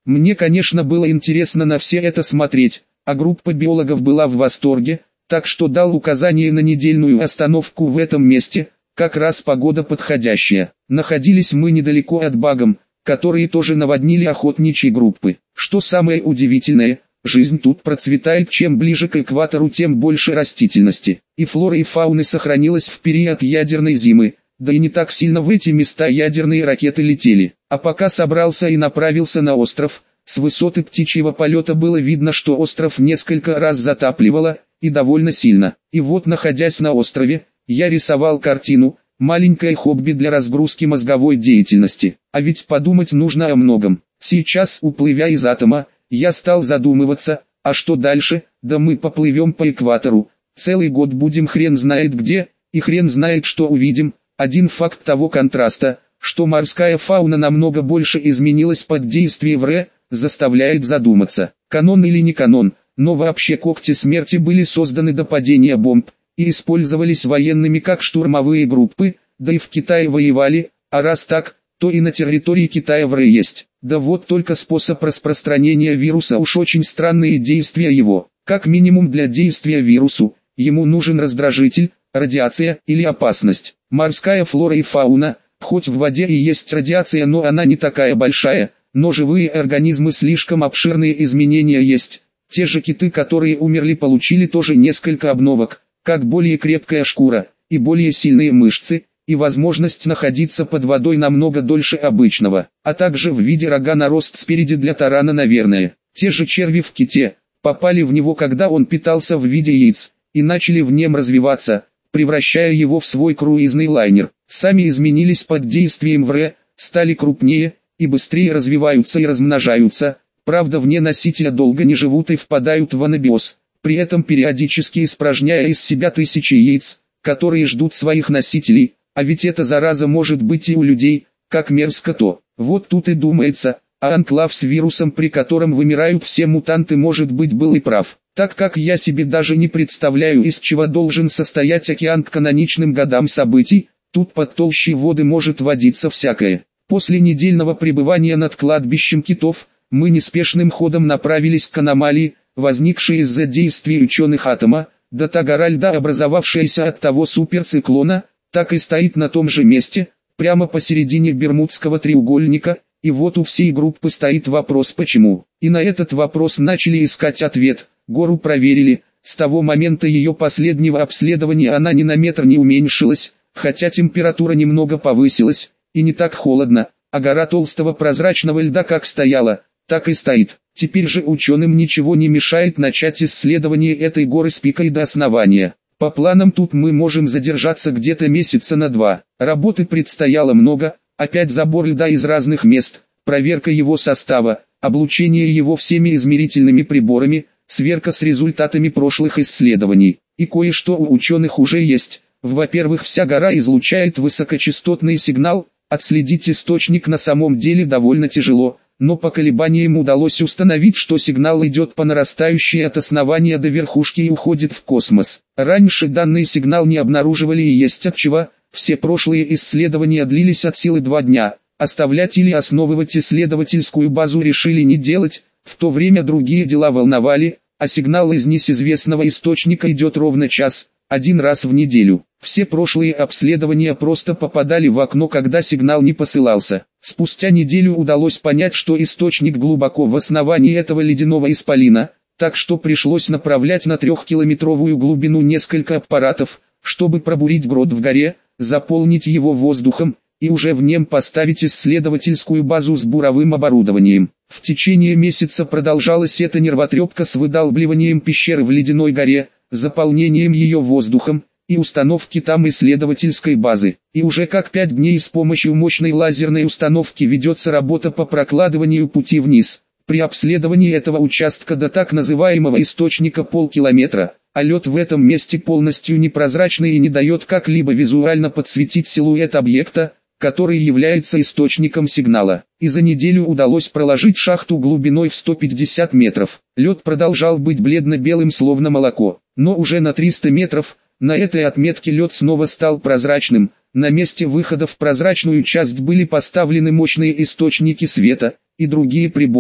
Мне, конечно, было интересно на все это смотреть, а группа биологов была в восторге, так что дал указание на недельную остановку в этом месте, как раз погода подходящая. Находились мы недалеко от багом, которые тоже наводнили охотничьи группы. Что самое удивительное, жизнь тут процветает, чем ближе к экватору, тем больше растительности. И флора и фауны сохранилась в период ядерной зимы, да и не так сильно в эти места ядерные ракеты летели. А пока собрался и направился на остров, с высоты птичьего полета было видно, что остров несколько раз затапливало, и довольно сильно. И вот, находясь на острове, я рисовал картину, маленькое хобби для разгрузки мозговой деятельности. А ведь подумать нужно о многом. Сейчас, уплывя из атома, я стал задумываться, а что дальше? Да мы поплывем по экватору, целый год будем хрен знает где, и хрен знает что увидим. Один факт того контраста, что морская фауна намного больше изменилась под действием ВРЭ, заставляет задуматься, канон или не канон, но вообще когти смерти были созданы до падения бомб, и использовались военными как штурмовые группы, да и в Китае воевали, а раз так, то и на территории Китая ВРЭ есть. Да вот только способ распространения вируса уж очень странные действия его. Как минимум для действия вирусу, ему нужен раздражитель, радиация или опасность. Морская флора и фауна, хоть в воде и есть радиация, но она не такая большая, но живые организмы слишком обширные, изменения есть. Те же киты, которые умерли, получили тоже несколько обновок, как более крепкая шкура, и более сильные мышцы, и возможность находиться под водой намного дольше обычного, а также в виде рога на рост спереди для тарана, наверное. Те же черви в ките, попали в него, когда он питался в виде яиц, и начали в нем развиваться, превращая его в свой круизный лайнер. Сами изменились под действием ВРЭ, стали крупнее, и быстрее развиваются и размножаются, правда вне носителя долго не живут и впадают в анабиоз, при этом периодически испражняя из себя тысячи яиц, которые ждут своих носителей, а ведь эта зараза может быть и у людей, как мерзко то. Вот тут и думается, а анклав с вирусом, при котором вымирают все мутанты, может быть, был и прав, так как я себе даже не представляю, из чего должен состоять океан к каноничным годам событий, тут под толщей воды может водиться всякое. После недельного пребывания над кладбищем китов, мы неспешным ходом направились к аномалии, возникшей из-за действий ученых атома, да та гора льда, образовавшаяся от того суперциклона, так и стоит на том же месте, прямо посередине Бермудского треугольника, и вот у всей группы стоит вопрос почему. И на этот вопрос начали искать ответ, гору проверили, с того момента ее последнего обследования она ни на метр не уменьшилась, хотя температура немного повысилась, и не так холодно, а гора толстого прозрачного льда как стояла, так и стоит. Теперь же ученым ничего не мешает начать исследование этой горы с пика и до основания. По планам тут мы можем задержаться где-то месяца на 2. Работы предстояло много, опять забор льда из разных мест, проверка его состава, облучение его всеми измерительными приборами, сверка с результатами прошлых исследований. И кое-что у ученых уже есть. Во-первых, вся гора излучает высокочастотный сигнал, отследить источник на самом деле довольно тяжело, но по колебаниям удалось установить, что сигнал идет по нарастающей от основания до верхушки и уходит в космос. Раньше данный сигнал не обнаруживали и есть отчего, все прошлые исследования длились от силы 2 дня, оставлять или основывать исследовательскую базу решили не делать, в то время другие дела волновали, а сигнал из неизвестного источника идет ровно час, 1 раз в неделю. Все прошлые обследования просто попадали в окно, когда сигнал не посылался. Спустя неделю удалось понять, что источник глубоко в основании этого ледяного исполина, так что пришлось направлять на 3-километровую глубину несколько аппаратов, чтобы пробурить грот в горе, заполнить его воздухом, и уже в нем поставить исследовательскую базу с буровым оборудованием. В течение месяца продолжалась эта нервотрепка с выдалбливанием пещеры в ледяной горе, заполнением ее воздухом, и установки там исследовательской базы. И уже как 5 дней с помощью мощной лазерной установки ведется работа по прокладыванию пути вниз. При обследовании этого участка до так называемого источника полкилометра, а лед в этом месте полностью непрозрачный и не дает как-либо визуально подсветить силуэт объекта, который является источником сигнала. И за неделю удалось проложить шахту глубиной в 150 метров. Лед продолжал быть бледно-белым словно молоко, но уже на 300 метров, на этой отметке лед снова стал прозрачным, на месте выхода в прозрачную часть были поставлены мощные источники света и другие приборы,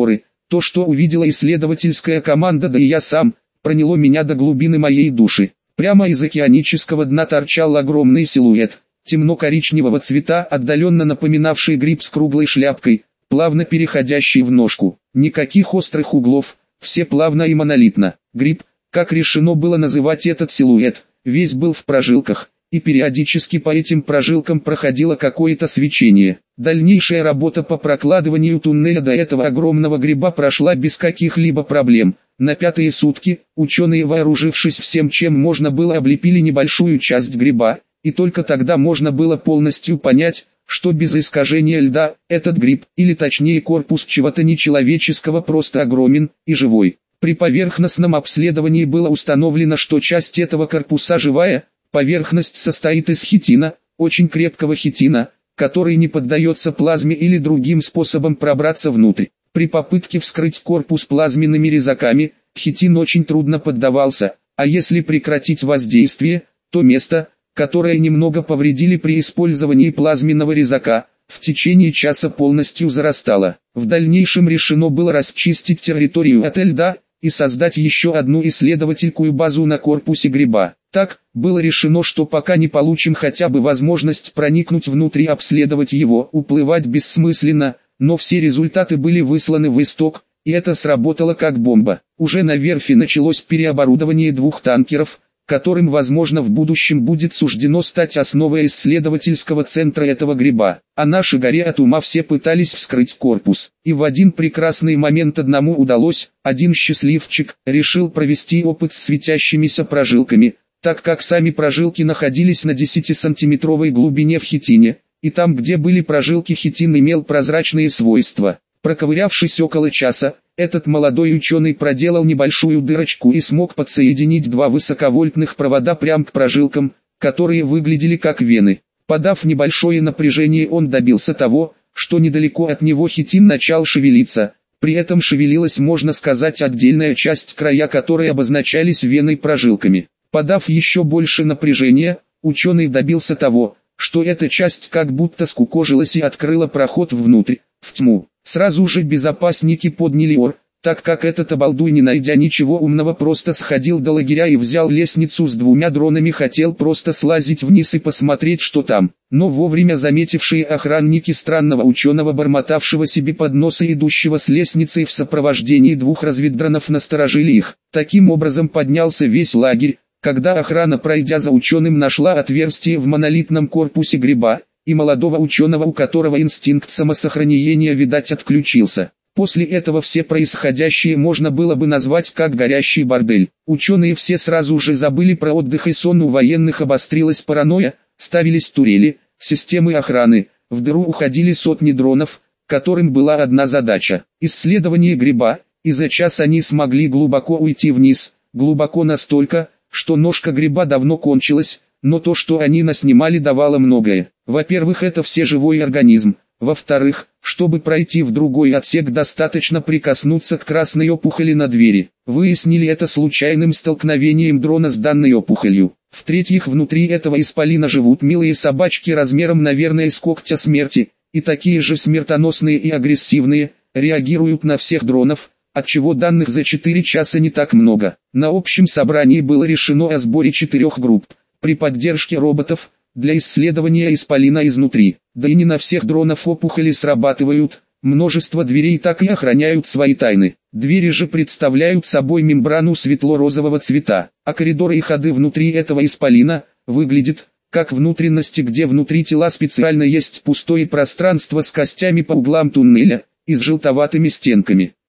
То, что увидела исследовательская команда, да и я сам, проняло меня до глубины моей души. Прямо из океанического дна торчал огромный силуэт, темно-коричневого цвета, отдаленно напоминавший гриб с круглой шляпкой, плавно переходящий в ножку. Никаких острых углов, все плавно и монолитно. Гриб, как решено было называть этот силуэт, весь был в прожилках, и периодически по этим прожилкам проходило какое-то свечение. Дальнейшая работа по прокладыванию туннеля до этого огромного гриба прошла без каких-либо проблем. На пятые сутки, ученые, вооружившись всем, чем можно было, облепили небольшую часть гриба, и только тогда можно было полностью понять, что без искажения льда, этот гриб, или точнее корпус чего-то нечеловеческого, просто огромен и живой. При поверхностном обследовании было установлено, что часть этого корпуса живая. Поверхность состоит из хитина, очень крепкого хитина, который не поддается плазме или другим способом пробраться внутрь. При попытке вскрыть корпус плазменными резаками, хитин очень трудно поддавался, а если прекратить воздействие, то место, которое немного повредили при использовании плазменного резака, в течение часа полностью зарастало. В дальнейшем решено было расчистить территорию от льда и создать еще одну исследовательскую базу на корпусе гриба. Так, было решено, что пока не получим хотя бы возможность проникнуть внутрь и обследовать его, уплывать бессмысленно, но все результаты были высланы в исток, и это сработало как бомба. Уже на верфи началось переоборудование 2 танкеров, которым, возможно, в будущем будет суждено стать основой исследовательского центра этого гриба. А наши, горе от ума, все пытались вскрыть корпус. И в один прекрасный момент одному удалось, один счастливчик решил провести опыт с светящимися прожилками, так как сами прожилки находились на 10-сантиметровой глубине в хитине, и там, где были прожилки, хитин имел прозрачные свойства. Проковырявшись около часа, этот молодой ученый проделал небольшую дырочку и смог подсоединить 2 высоковольтных провода прямо к прожилкам, которые выглядели как вены. Подав небольшое напряжение, он добился того, что недалеко от него хитин начал шевелиться. При этом шевелилась, можно сказать, отдельная часть, края которой обозначались веной прожилками. Подав еще больше напряжения, ученый добился того, что эта часть как будто скукожилась и открыла проход внутрь, в тьму. Сразу же безопасники подняли ор, так как этот обалдуй, не найдя ничего умного, просто сходил до лагеря и взял лестницу с 2 дронами, хотел просто слазить вниз и посмотреть, что там. Но вовремя заметившие охранники странного ученого, бормотавшего себе под нос и идущего с лестницы в сопровождении 2 разведдронов, насторожили их. Таким образом поднялся весь лагерь, когда охрана, пройдя за ученым, нашла отверстие в монолитном корпусе гриба, и молодого ученого, у которого инстинкт самосохранения, видать, отключился. После этого все происходящее можно было бы назвать как горящий бордель. Ученые все сразу же забыли про отдых и сон, у военных обострилась паранойя, ставились турели, системы охраны, в дыру уходили сотни дронов, которым была одна задача – исследование гриба, и за час они смогли глубоко уйти вниз, глубоко настолько, что ножка гриба давно кончилась. Но то, что они наснимали, давало многое. Во-первых, это все живой организм. Во-вторых, чтобы пройти в другой отсек, достаточно прикоснуться к красной опухоли на двери. Выяснили это случайным столкновением дрона с данной опухолью. В-третьих, внутри этого исполина живут милые собачки размером, наверное, с когтя смерти, и такие же смертоносные и агрессивные, реагируют на всех дронов, отчего данных за 4 часа не так много. На общем собрании было решено о сборе 4 групп при поддержке роботов, для исследования исполина изнутри. Да и не на всех дронов опухоли срабатывают, множество дверей так и охраняют свои тайны. Двери же представляют собой мембрану светло-розового цвета, а коридоры и ходы внутри этого исполина выглядят как внутренности, где внутри тела специально есть пустое пространство с костями по углам туннеля и с желтоватыми стенками.